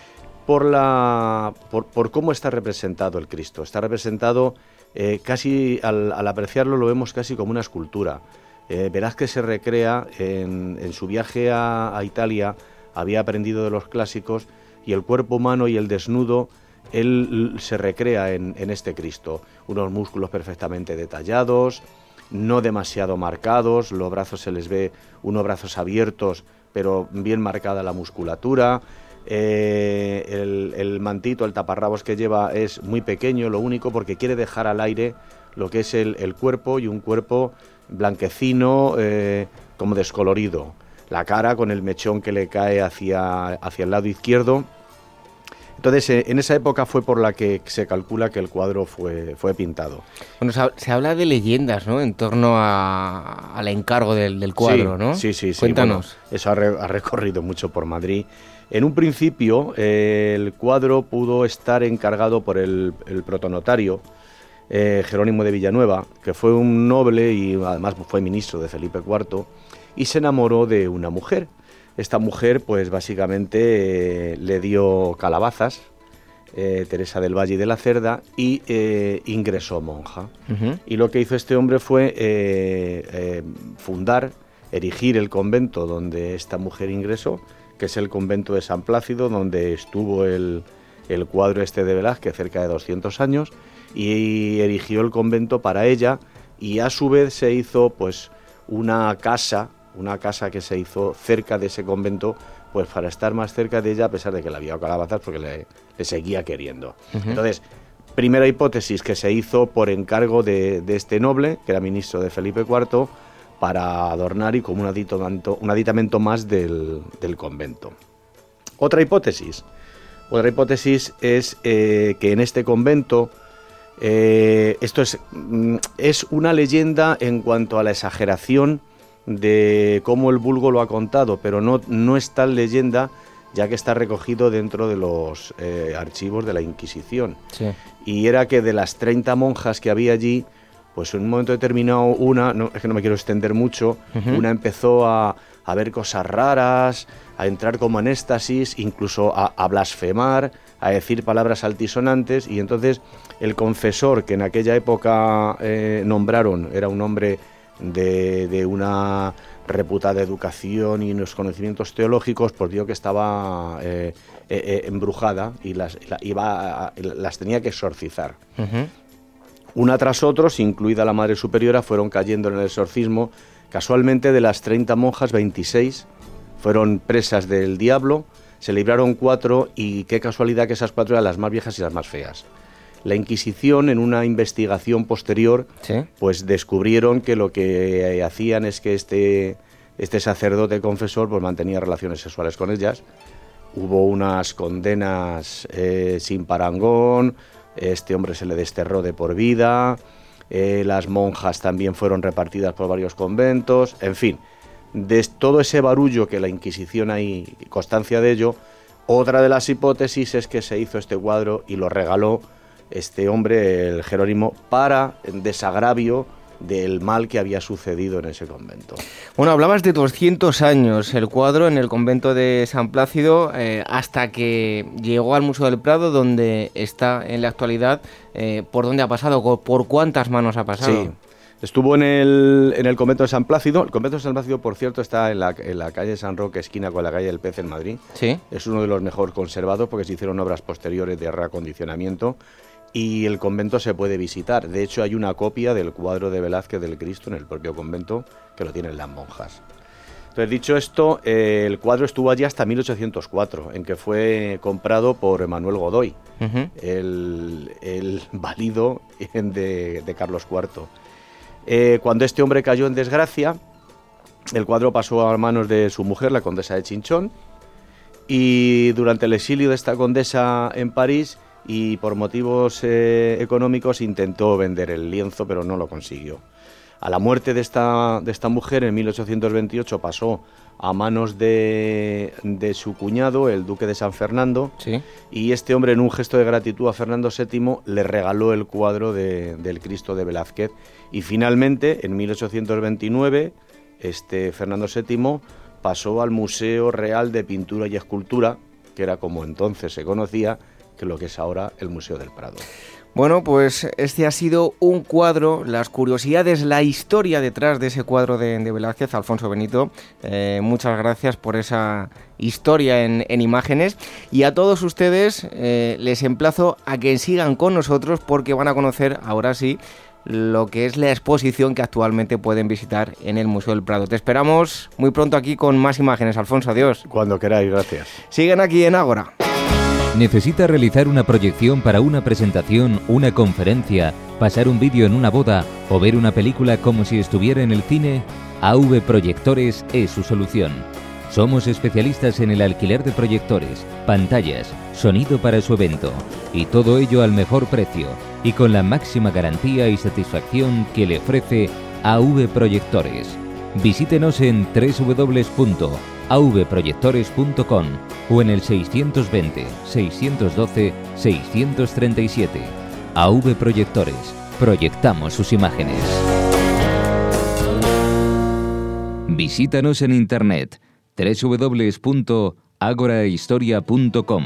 S5: por cómo está representado el Cristo. Está representado casi, al apreciarlo lo vemos casi como una escultura. Velázquez se recrea en su viaje a Italia, había aprendido de los clásicos, y el cuerpo humano y el desnudo, él se recrea en este Cristo. Unos músculos perfectamente detallados, no demasiado marcados, los brazos se les ve unos brazos abiertos, pero bien marcada la musculatura, El mantito, el taparrabos que lleva es muy pequeño, lo único, porque quiere dejar al aire lo que es el cuerpo, y un cuerpo blanquecino, como descolorido. La cara con el mechón que le cae hacia el lado izquierdo. Entonces, en esa época fue por la que se calcula que el cuadro fue pintado.
S6: Bueno, se habla de leyendas, ¿no?, en torno al encargo del cuadro,
S5: sí,
S6: ¿no?
S5: Sí.
S6: Cuéntanos.
S5: Bueno, eso ha recorrido mucho por Madrid. En un principio, el cuadro pudo estar encargado por el protonotario Jerónimo de Villanueva, que fue un noble y además fue ministro de Felipe IV, y se enamoró de una mujer. Esta mujer, pues básicamente le dio calabazas, Teresa del Valle y de la Cerda, y ingresó monja. Uh-huh. Y lo que hizo este hombre fue erigir el convento donde esta mujer ingresó, que es el convento de San Plácido, donde estuvo el cuadro este de Velázquez cerca de 200 años, y erigió el convento para ella, y a su vez se hizo pues una casa que se hizo cerca de ese convento, pues para estar más cerca de ella, a pesar de que le había dado calabazas, porque le seguía queriendo. Uh-huh. Entonces, primera hipótesis, que se hizo por encargo de este noble, que era ministro de Felipe IV, para adornar y como un aditamento más del convento. Otra hipótesis es que en este convento, esto es una leyenda en cuanto a la exageración de cómo el vulgo lo ha contado, pero no es tal leyenda, ya que está recogido dentro de los archivos de la Inquisición. Sí. Y era que de las 30 monjas que había allí, pues en un momento determinado es que no me quiero extender mucho, uh-huh. Una empezó a ver cosas raras, a entrar como en éxtasis, incluso a blasfemar, a decir palabras altisonantes, y entonces el confesor que en aquella época nombraron, era un hombre de una reputada educación y unos conocimientos teológicos, pues vio que estaba embrujada y las tenía que exorcizar. Uh-huh. Una tras otros, incluida la Madre Superiora, fueron cayendo en el exorcismo. Casualmente, de las 30 monjas, 26 fueron presas del diablo, se libraron 4, y qué casualidad que esas 4 eran las más viejas y las más feas. La Inquisición, en una investigación posterior, ¿sí?, pues descubrieron que lo que hacían es que este sacerdote confesor pues mantenía relaciones sexuales con ellas. Hubo unas condenas sin parangón, este hombre se le desterró de por vida, las monjas también fueron repartidas por varios conventos, en fin, de todo ese barullo que la Inquisición hay constancia de ello. Otra de las hipótesis es que se hizo este cuadro y lo regaló este hombre, el Jerónimo, para desagravio del mal que había sucedido en ese convento.
S6: Bueno, hablabas de 200 años el cuadro en el convento de San Plácido, hasta que llegó al Museo del Prado, donde está en la actualidad. ¿Por dónde ha pasado? ¿Por cuántas manos ha pasado?
S5: Sí, estuvo en el convento de San Plácido. El convento de San Plácido, por cierto, está en la calle San Roque, esquina con la calle del Pez en Madrid. Sí. Es uno de los mejor conservados porque se hicieron obras posteriores de reacondicionamiento. Y el convento se puede visitar. De hecho, hay una copia del cuadro de Velázquez del Cristo en el propio convento, que lo tienen las monjas. Entonces, dicho esto, el cuadro estuvo allí hasta 1804, en que fue comprado por Manuel Godoy, uh-huh, el valido de Carlos IV. Cuando este hombre cayó en desgracia, el cuadro pasó a manos de su mujer, la condesa de Chinchón, y durante el exilio de esta condesa en París, y por motivos económicos, intentó vender el lienzo, pero no lo consiguió. A la muerte de esta mujer, en 1828, pasó a manos de su cuñado, el duque de San Fernando, ¿sí?, y este hombre, en un gesto de gratitud a Fernando VII, le regaló el cuadro del Cristo de Velázquez. Y finalmente, en 1829, Fernando VII pasó al Museo Real de Pintura y Escultura, que era como entonces se conocía, que lo que es ahora el Museo del Prado.
S6: Bueno, pues este ha sido un cuadro, las curiosidades, la historia detrás de ese cuadro de Velázquez. Alfonso Benito, muchas gracias por esa historia en imágenes, y a todos ustedes les emplazo a que sigan con nosotros, porque van a conocer ahora sí lo que es la exposición que actualmente pueden visitar en el Museo del Prado. Te esperamos muy pronto aquí con más imágenes, Alfonso. Adiós.
S5: Cuando queráis, gracias.
S6: Siguen aquí en Ágora.
S1: ¿Necesita realizar una proyección para una presentación, una conferencia, pasar un vídeo en una boda o ver una película como si estuviera en el cine? AV Proyectores es su solución. Somos especialistas en el alquiler de proyectores, pantallas, sonido para su evento y todo ello al mejor precio y con la máxima garantía y satisfacción que le ofrece AV Proyectores. Visítenos en www.avproyectores.com o en el 620 612 637. AV Proyectores. Proyectamos sus imágenes. Visítanos en internet www.agorahistoria.com.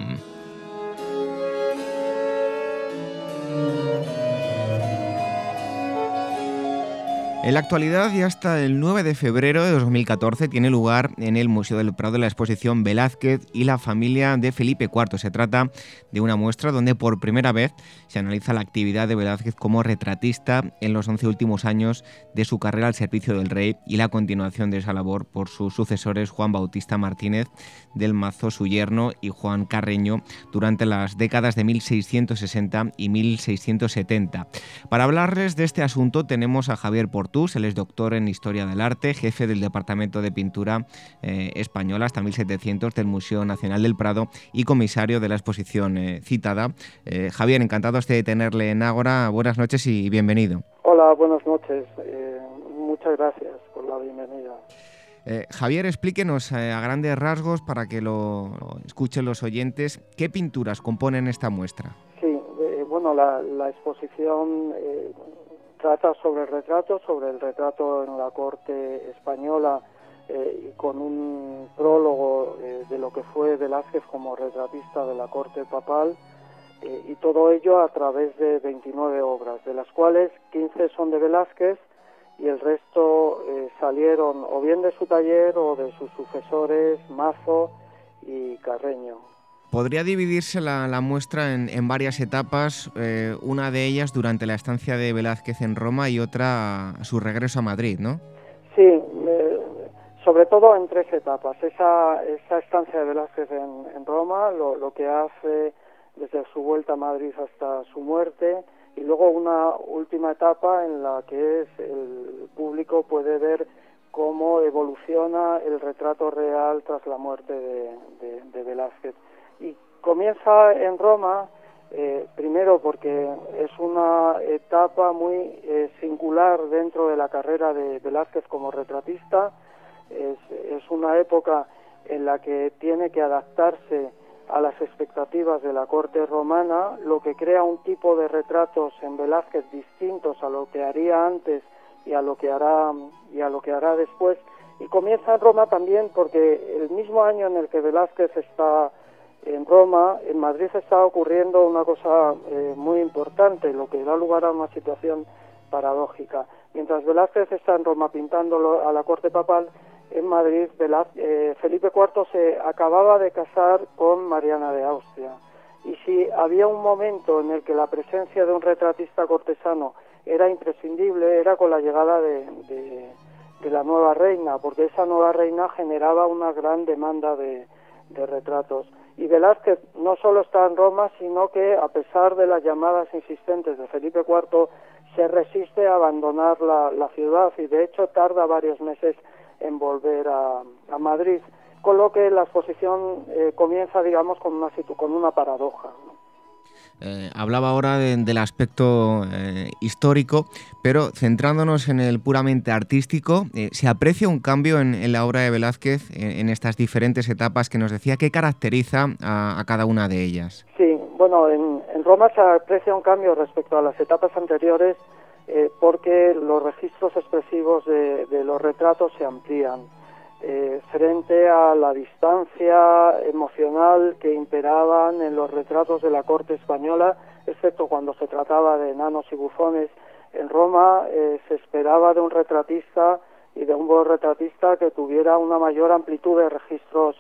S2: En la actualidad y hasta el 9 de febrero de 2014 tiene lugar en el Museo del Prado la exposición Velázquez y la familia de Felipe IV. Se trata de una muestra donde por primera vez se analiza la actividad de Velázquez como retratista en los 11 últimos años de su carrera al servicio del rey y la continuación de esa labor por sus sucesores Juan Bautista Martínez del Mazo, su yerno, y Juan Carreño durante las décadas de 1660 y 1670. Para hablarles de este asunto tenemos a Javier Portús. Él es doctor en Historia del Arte, jefe del Departamento de Pintura Española hasta 1700 del Museo Nacional del Prado y comisario de la exposición citada. Javier, encantados de tenerle en Ágora. Buenas noches y bienvenido.
S7: Hola, buenas noches. Muchas gracias por la bienvenida.
S2: Javier, explíquenos a grandes rasgos, para que lo escuchen los oyentes, ¿qué pinturas componen esta muestra?
S7: Sí, bueno, la exposición trata sobre el retrato en la corte española y con un prólogo de lo que fue Velázquez como retratista de la corte papal, y todo ello a través de 29 obras, de las cuales 15 son de Velázquez y el resto salieron o bien de su taller o de sus sucesores Mazo y Carreño.
S2: Podría dividirse la muestra en varias etapas, una de ellas durante la estancia de Velázquez en Roma y otra a su regreso a Madrid, ¿no?
S7: Sí, sobre todo en 3 etapas. Esa estancia de Velázquez en Roma, lo que hace desde su vuelta a Madrid hasta su muerte, y luego una última etapa en la que el público puede ver cómo evoluciona el retrato real tras la muerte de Velázquez. Y comienza en Roma, primero porque es una etapa muy singular dentro de la carrera de Velázquez como retratista. Es una época en la que tiene que adaptarse a las expectativas de la corte romana, lo que crea un tipo de retratos en Velázquez distintos a lo que haría antes y a lo que hará después. Y comienza en Roma también porque el mismo año en el que Velázquez está en Roma, en Madrid está ocurriendo una cosa muy importante, lo que da lugar a una situación paradójica. Mientras Velázquez está en Roma pintando a la corte papal, en Madrid Felipe IV se acababa de casar con Mariana de Austria. Y si había un momento en el que la presencia de un retratista cortesano era imprescindible, era con la llegada de la nueva reina, porque esa nueva reina generaba una gran demanda de retratos. Y Velázquez no solo está en Roma, sino que a pesar de las llamadas insistentes de Felipe IV, se resiste a abandonar la ciudad y de hecho tarda varios meses en volver a Madrid, con lo que la exposición comienza, digamos, con una paradoja, ¿no?
S2: Hablaba ahora del aspecto histórico, pero centrándonos en el puramente artístico, ¿se aprecia un cambio en la obra de Velázquez en estas diferentes etapas que nos decía? ¿Qué caracteriza a cada una de ellas?
S7: Sí, bueno, en Roma se aprecia un cambio respecto a las etapas anteriores porque los registros expresivos de los retratos se amplían. Frente a la distancia emocional que imperaban en los retratos de la corte española, excepto cuando se trataba de enanos y bufones, en Roma se esperaba de un retratista y de un buen retratista que tuviera una mayor amplitud de registros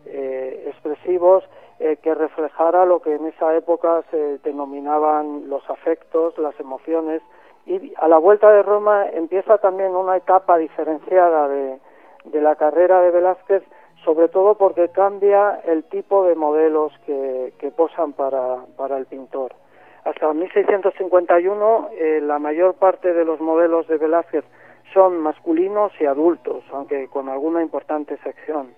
S7: expresivos, que reflejara lo que en esa época se denominaban los afectos, las emociones, Y a la vuelta de Roma empieza también una etapa diferenciada de la carrera de Velázquez, sobre todo porque cambia el tipo de modelos que posan para el pintor. Hasta 1651 la mayor parte de los modelos de Velázquez son masculinos y adultos, aunque con alguna importante sección.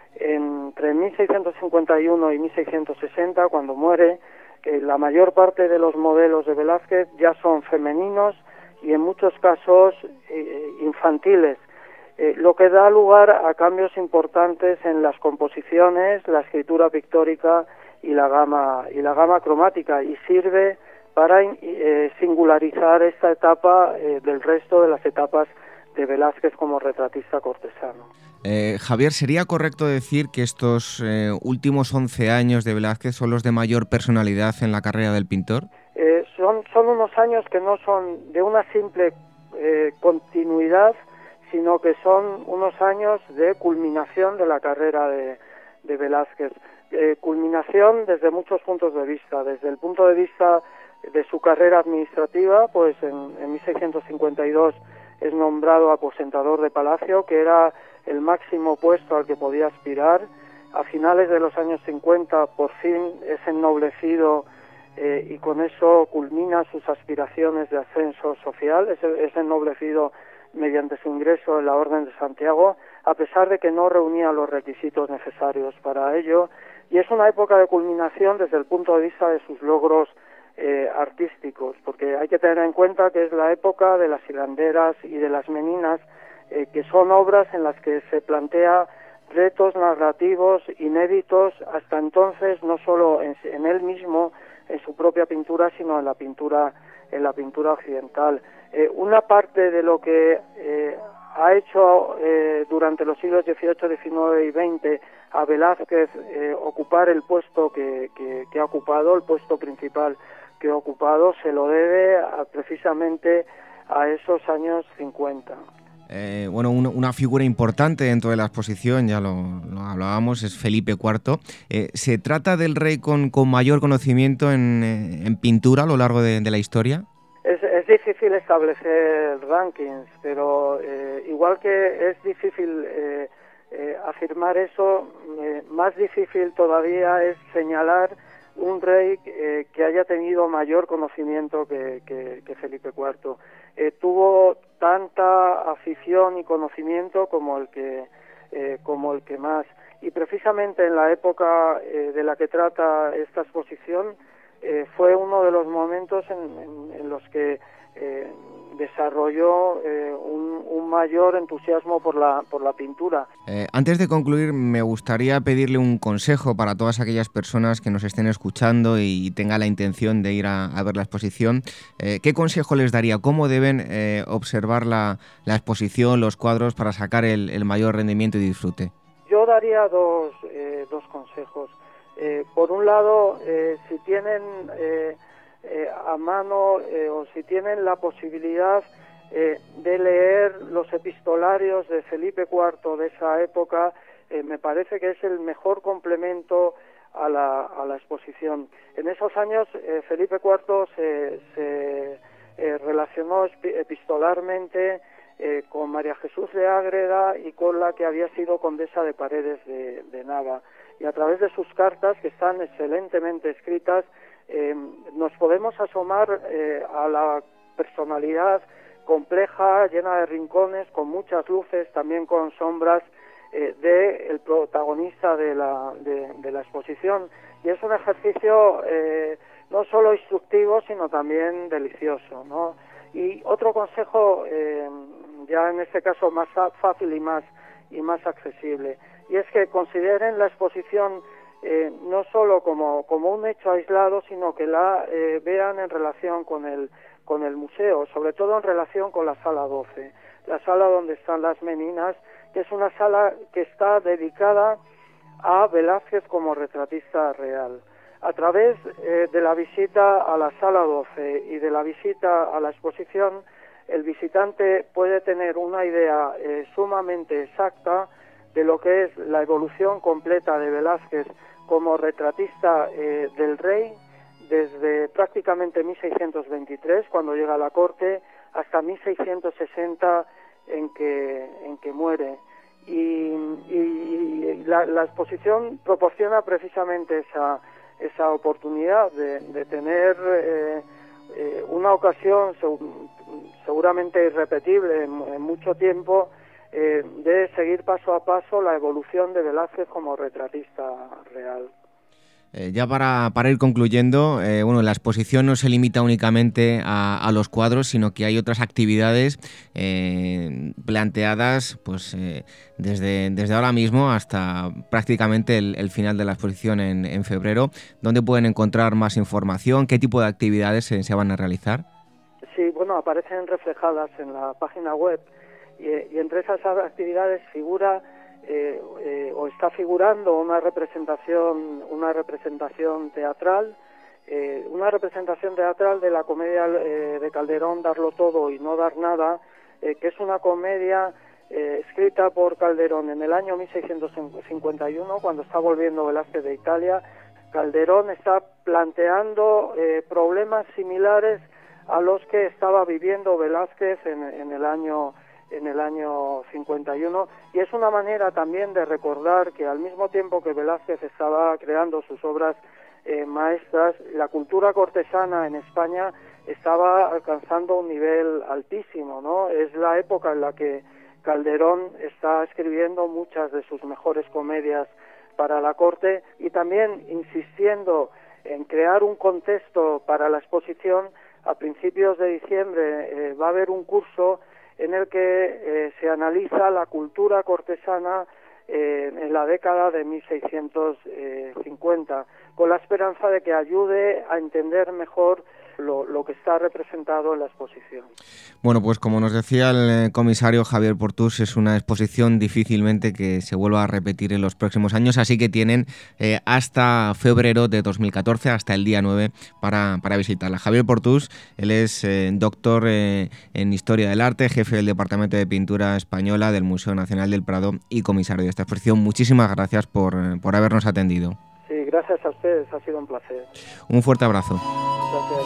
S7: Entre 1651 y 1660, cuando muere, la mayor parte de los modelos de Velázquez ya son femeninos y en muchos casos infantiles, lo que da lugar a cambios importantes en las composiciones, la escritura pictórica y la gama cromática, y sirve para singularizar esta etapa del resto de las etapas de Velázquez como retratista cortesano.
S6: Javier, ¿sería correcto decir que estos últimos 11 años de Velázquez son los de mayor personalidad en la carrera del pintor?
S7: Son unos años que no son de una simple continuidad, sino que son unos años de culminación de la carrera de Velázquez. Culminación desde muchos puntos de vista. Desde el punto de vista de su carrera administrativa, pues en 1652 es nombrado aposentador de palacio, que era el máximo puesto al que podía aspirar. A finales de los años 50 por fin es ennoblecido y con eso culmina sus aspiraciones de ascenso social. Es ennoblecido mediante su ingreso en la Orden de Santiago, a pesar de que no reunía los requisitos necesarios para ello, y es una época de culminación desde el punto de vista de sus logros artísticos, porque hay que tener en cuenta que es la época de las hilanderas y de las meninas, que son obras en las que se plantea retos narrativos inéditos hasta entonces, no solo en él mismo, en su propia pintura, sino en la pintura occidental. Una parte de lo que ha hecho durante los siglos XVIII, XIX y XX a Velázquez ocupar el puesto que ha ocupado, el puesto principal que ha ocupado, se lo debe precisamente a esos años 50.
S6: Una figura importante dentro de la exposición, ya lo hablábamos, es Felipe IV. ¿Se trata del rey con mayor conocimiento en pintura a lo largo de la historia?
S7: Es difícil establecer rankings, pero igual que es difícil afirmar eso, más difícil todavía es señalar un rey que haya tenido mayor conocimiento que Felipe IV. Tuvo tanta afición y conocimiento como el que más, y precisamente en la época de la que trata esta exposición fue uno de los momentos en los que desarrolló un mayor entusiasmo por la pintura.
S6: Antes de concluir, me gustaría pedirle un consejo para todas aquellas personas que nos estén escuchando y tengan la intención de ir a ver la exposición. ¿Qué consejo les daría? ¿Cómo deben observar la exposición, los cuadros, para sacar el mayor rendimiento y disfrute?
S7: Yo daría dos consejos. Por un lado, si tienen a mano o si tienen la posibilidad de leer los epistolarios de Felipe IV de esa época, me parece que es el mejor complemento a la exposición. En esos años Felipe IV se relacionó epistolarmente con María Jesús de Ágreda y con la que había sido condesa de Paredes de Nava, y a través de sus cartas, que están excelentemente escritas, nos podemos asomar a la personalidad compleja, llena de rincones, con muchas luces, también con sombras, del protagonista de la exposición, y es un ejercicio no solo instructivo, sino también delicioso, ¿no? Y otro consejo, ya en este caso más fácil y más accesible, y es que consideren la exposición no solo como un hecho aislado, sino que la vean en relación con el museo, sobre todo en relación con la sala 12, la sala donde están las meninas, que es una sala que está dedicada a Velázquez como retratista real. A través de la visita a la sala 12 y de la visita a la exposición, el visitante puede tener una idea sumamente exacta de lo que es la evolución completa de Velázquez como retratista del rey, desde prácticamente 1623, cuando llega a la corte, hasta 1660 en que muere. Y la exposición proporciona precisamente esa oportunidad de tener una ocasión seguramente irrepetible en mucho tiempo, de seguir paso a paso la evolución de Velázquez como retratista real.
S6: Ya para ir concluyendo, la exposición no se limita únicamente a los cuadros, sino que hay otras actividades planteadas pues desde ahora mismo hasta prácticamente el final de la exposición en febrero. ¿Dónde pueden encontrar más información? ¿Qué tipo de actividades se van a realizar?
S7: Sí, aparecen reflejadas en la página web y entre esas actividades figura o está figurando una representación teatral, de la comedia de Calderón, Darlo Todo y No Dar Nada, que es una comedia escrita por Calderón en el año 1651, cuando está volviendo Velázquez de Italia. Calderón está planteando problemas similares a los que estaba viviendo Velázquez en el año 51, y es una manera también de recordar que al mismo tiempo que Velázquez estaba creando sus obras maestras, la cultura cortesana en España estaba alcanzando un nivel altísimo, ¿no? Es la época en la que Calderón está escribiendo muchas de sus mejores comedias para la corte y también insistiendo en crear un contexto para la exposición. A principios de diciembre va a haber un curso en el que se analiza la cultura cortesana en la década de 1650, con la esperanza de que ayude a entender mejor lo que está representado en la exposición.
S6: Bueno, pues como nos decía el comisario Javier Portús, es una exposición difícilmente que se vuelva a repetir en los próximos años, así que tienen hasta febrero de 2014, hasta el día 9, para visitarla. Javier Portús, él es doctor en Historia del Arte, jefe del Departamento de Pintura Española del Museo Nacional del Prado y comisario de esta exposición. Muchísimas gracias por habernos atendido.
S7: Sí, gracias a ustedes, ha sido un placer.
S6: Un fuerte abrazo.
S7: Gracias.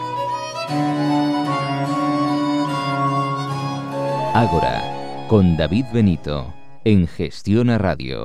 S1: Ágora, con David Benito, en Gestiona Radio.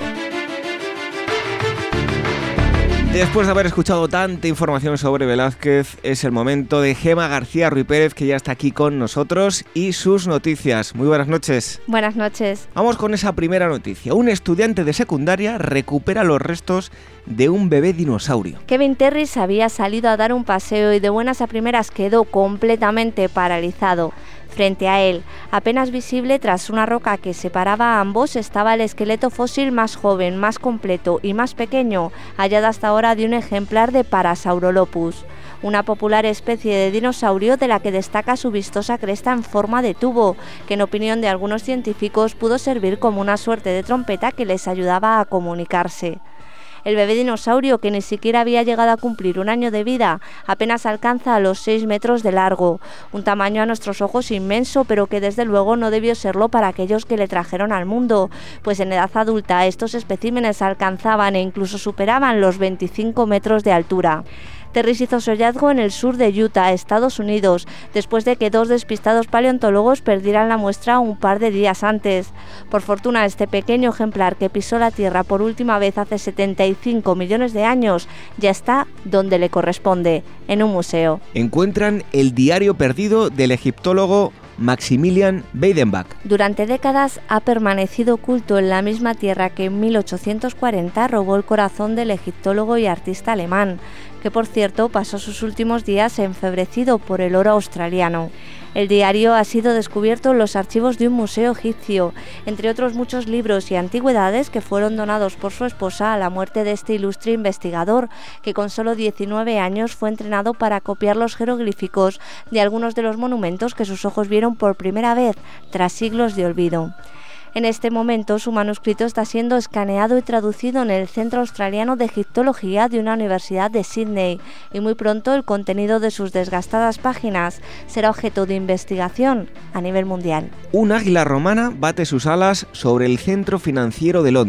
S2: Después de haber escuchado tanta información sobre Velázquez, es el momento de Gema García Ruiz Pérez, que ya está aquí con nosotros, y sus noticias. Muy buenas noches.
S8: Buenas noches.
S2: Vamos con esa primera noticia. Un estudiante de secundaria recupera los restos de un bebé dinosaurio.
S8: Kevin Terris había salido a dar un paseo y de buenas a primeras quedó completamente paralizado. Frente a él, apenas visible tras una roca que separaba a ambos, estaba el esqueleto fósil más joven, más completo y más pequeño, hallado hasta ahora de un ejemplar de Parasaurolophus, una popular especie de dinosaurio de la que destaca su vistosa cresta en forma de tubo, que en opinión de algunos científicos pudo servir como una suerte de trompeta que les ayudaba a comunicarse. El bebé dinosaurio, que ni siquiera había llegado a cumplir un año de vida, apenas alcanza a los 6 metros de largo, un tamaño a nuestros ojos inmenso, pero que desde luego no debió serlo para aquellos que le trajeron al mundo, pues en edad adulta estos especímenes alcanzaban e incluso superaban los 25 metros de altura. Terris hizo su hallazgo en el sur de Utah, Estados Unidos, después de que 2 despistados paleontólogos perdieran la muestra un par de días antes. Por fortuna, este pequeño ejemplar que pisó la Tierra por última vez hace 75 millones de años ya está donde le corresponde, en un museo.
S2: Encuentran el diario perdido del egiptólogo Maximilian Weidenbach.
S8: Durante décadas ha permanecido oculto en la misma tierra que en 1840 robó el corazón del egiptólogo y artista alemán, que por cierto pasó sus últimos días enfebrecido por el oro australiano. El diario ha sido descubierto en los archivos de un museo egipcio, entre otros muchos libros y antigüedades que fueron donados por su esposa a la muerte de este ilustre investigador, que con solo 19 años fue entrenado para copiar los jeroglíficos de algunos de los monumentos que sus ojos vieron por primera vez tras siglos de olvido. En este momento su manuscrito está siendo escaneado y traducido en el Centro Australiano de Egiptología de una universidad de Sydney, y muy pronto el contenido de sus desgastadas páginas será objeto de investigación a nivel mundial.
S2: Un águila romana bate sus alas sobre el centro financiero de Londres.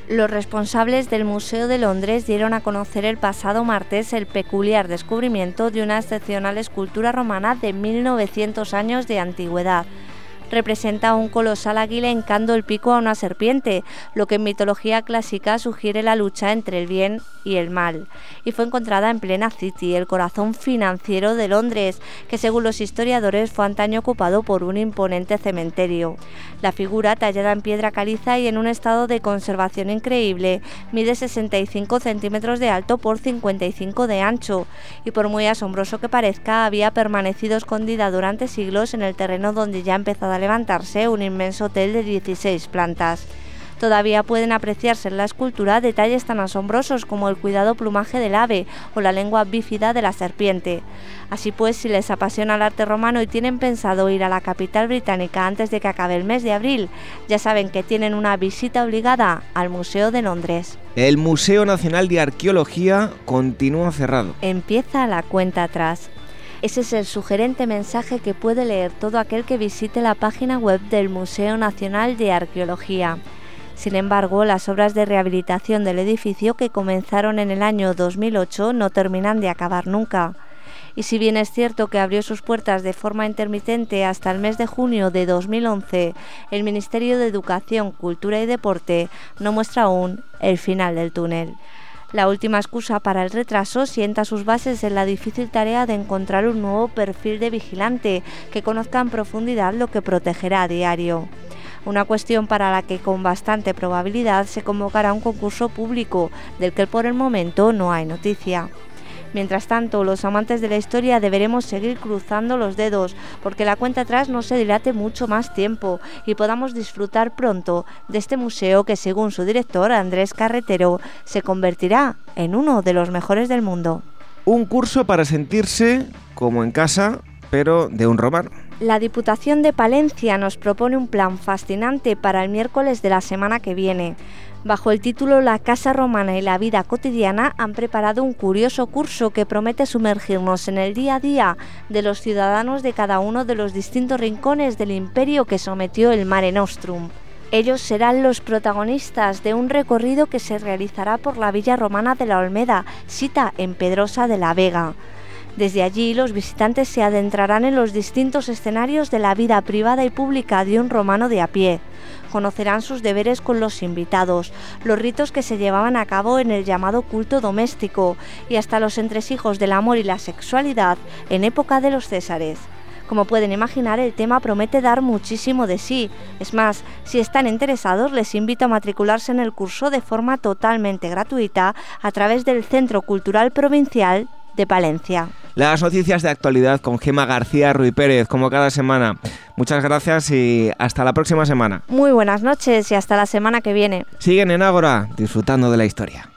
S8: Los responsables del Museo de Londres dieron a conocer el pasado martes el peculiar descubrimiento de una excepcional escultura romana de 1900 años de antigüedad. Representa un colosal águila hincando el pico a una serpiente, lo que en mitología clásica sugiere la lucha entre el bien y el mal, y fue encontrada en plena City, el corazón financiero de Londres, que según los historiadores fue antaño ocupado por un imponente cementerio. La figura, tallada en piedra caliza y en un estado de conservación increíble, mide 65 centímetros de alto por 55 de ancho, y por muy asombroso que parezca, había permanecido escondida durante siglos en el terreno donde ya ha empezado a levantarse un inmenso hotel de 16 plantas. Todavía pueden apreciarse en la escultura detalles tan asombrosos como el cuidado plumaje del ave o la lengua bífida de la serpiente. Así pues, si les apasiona el arte romano y tienen pensado ir a la capital británica antes de que acabe el mes de abril, ya saben que tienen una visita obligada al Museo de Londres.
S2: El Museo Nacional de Arqueología continúa cerrado.
S8: Empieza la cuenta atrás. Ese es el sugerente mensaje que puede leer todo aquel que visite la página web del Museo Nacional de Arqueología. Sin embargo, las obras de rehabilitación del edificio que comenzaron en el año 2008 no terminan de acabar nunca. Y si bien es cierto que abrió sus puertas de forma intermitente hasta el mes de junio de 2011, el Ministerio de Educación, Cultura y Deporte no muestra aún el final del túnel. La última excusa para el retraso sienta sus bases en la difícil tarea de encontrar un nuevo perfil de vigilante que conozca en profundidad lo que protegerá a diario. Una cuestión para la que con bastante probabilidad se convocará un concurso público, del que por el momento no hay noticia. Mientras tanto, los amantes de la historia deberemos seguir cruzando los dedos, porque la cuenta atrás no se dilate mucho más tiempo y podamos disfrutar pronto de este museo que, según su director, Andrés Carretero, se convertirá en uno de los mejores del mundo.
S2: Un curso para sentirse como en casa, pero de un romano.
S8: La Diputación de Palencia nos propone un plan fascinante para el miércoles de la semana que viene. Bajo el título La Casa Romana y la Vida Cotidiana han preparado un curioso curso que promete sumergirnos en el día a día de los ciudadanos de cada uno de los distintos rincones del imperio que sometió el Mare Nostrum. Ellos serán los protagonistas de un recorrido que se realizará por la villa romana de la Olmeda, sita en Pedrosa de la Vega. Desde allí, los visitantes se adentrarán en los distintos escenarios de la vida privada y pública de un romano de a pie. Conocerán sus deberes con los invitados, los ritos que se llevaban a cabo en el llamado culto doméstico y hasta los entresijos del amor y la sexualidad en época de los Césares. Como pueden imaginar, el tema promete dar muchísimo de sí. Es más, si están interesados, les invito a matricularse en el curso de forma totalmente gratuita a través del Centro Cultural Provincial de Palencia.
S2: Las noticias de actualidad con Gemma García Ruiz Pérez, como cada semana. Muchas gracias y hasta la próxima semana.
S8: Muy buenas noches y hasta la semana que viene.
S2: Siguen en Ágora, disfrutando de la historia.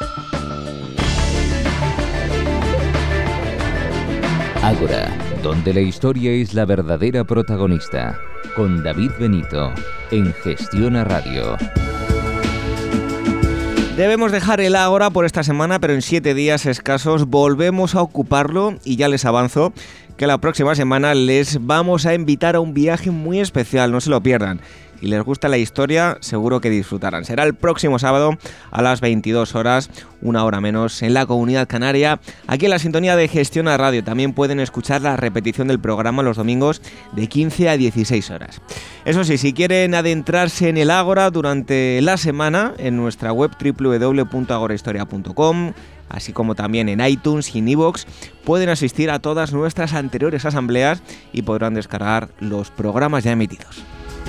S1: Ágora, donde la historia es la verdadera protagonista. Con David Benito, en Gestiona Radio.
S2: Debemos dejar el Ágora por esta semana, pero en 7 días escasos volvemos a ocuparlo y ya les avanzo que la próxima semana les vamos a invitar a un viaje muy especial, no se lo pierdan. Si les gusta la historia, seguro que disfrutarán. Será el próximo sábado a las 22 horas, 1 hora menos, en la Comunidad Canaria, aquí en la sintonía de Gestiona Radio. También pueden escuchar la repetición del programa los domingos de 15 a 16 horas. Eso sí, si quieren adentrarse en el Ágora durante la semana, en nuestra web www.agorahistoria.com, así como también en iTunes y en iVoox, pueden asistir a todas nuestras anteriores asambleas y podrán descargar los programas ya emitidos.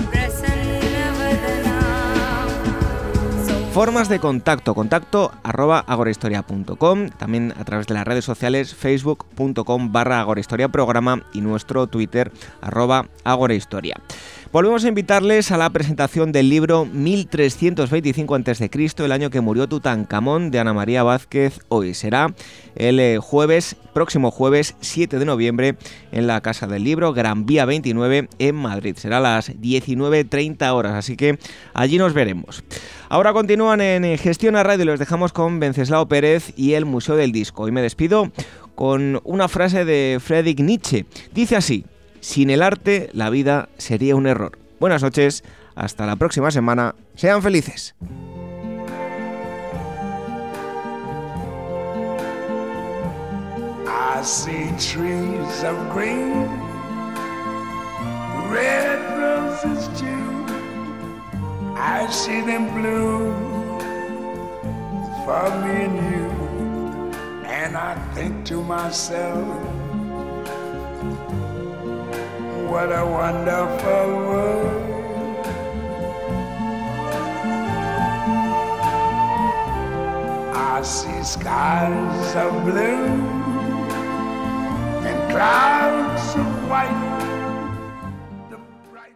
S2: Formas de contacto @agorahistoria.com, también a través de las redes sociales facebook.com/agorahistoriaprograma y nuestro Twitter @agorahistoria. Volvemos a invitarles a la presentación del libro 1325 a.C., el año que murió Tutankamón, de Ana María Vázquez. Hoy será el próximo jueves 7 de noviembre en la Casa del Libro, Gran Vía 29 en Madrid. Será a las 19:30 horas, así que allí nos veremos. Ahora continúan en Gestiona Radio y los dejamos con Wenceslao Pérez y el Museo del Disco. Hoy me despido con una frase de Friedrich Nietzsche. Dice así: sin el arte, la vida sería un error. Buenas noches, hasta la próxima semana. Sean felices.
S9: see trees of green, red roses too. I see them bloom for me and you. And I think to myself, what a wonderful world. I see skies of blue and clouds of white,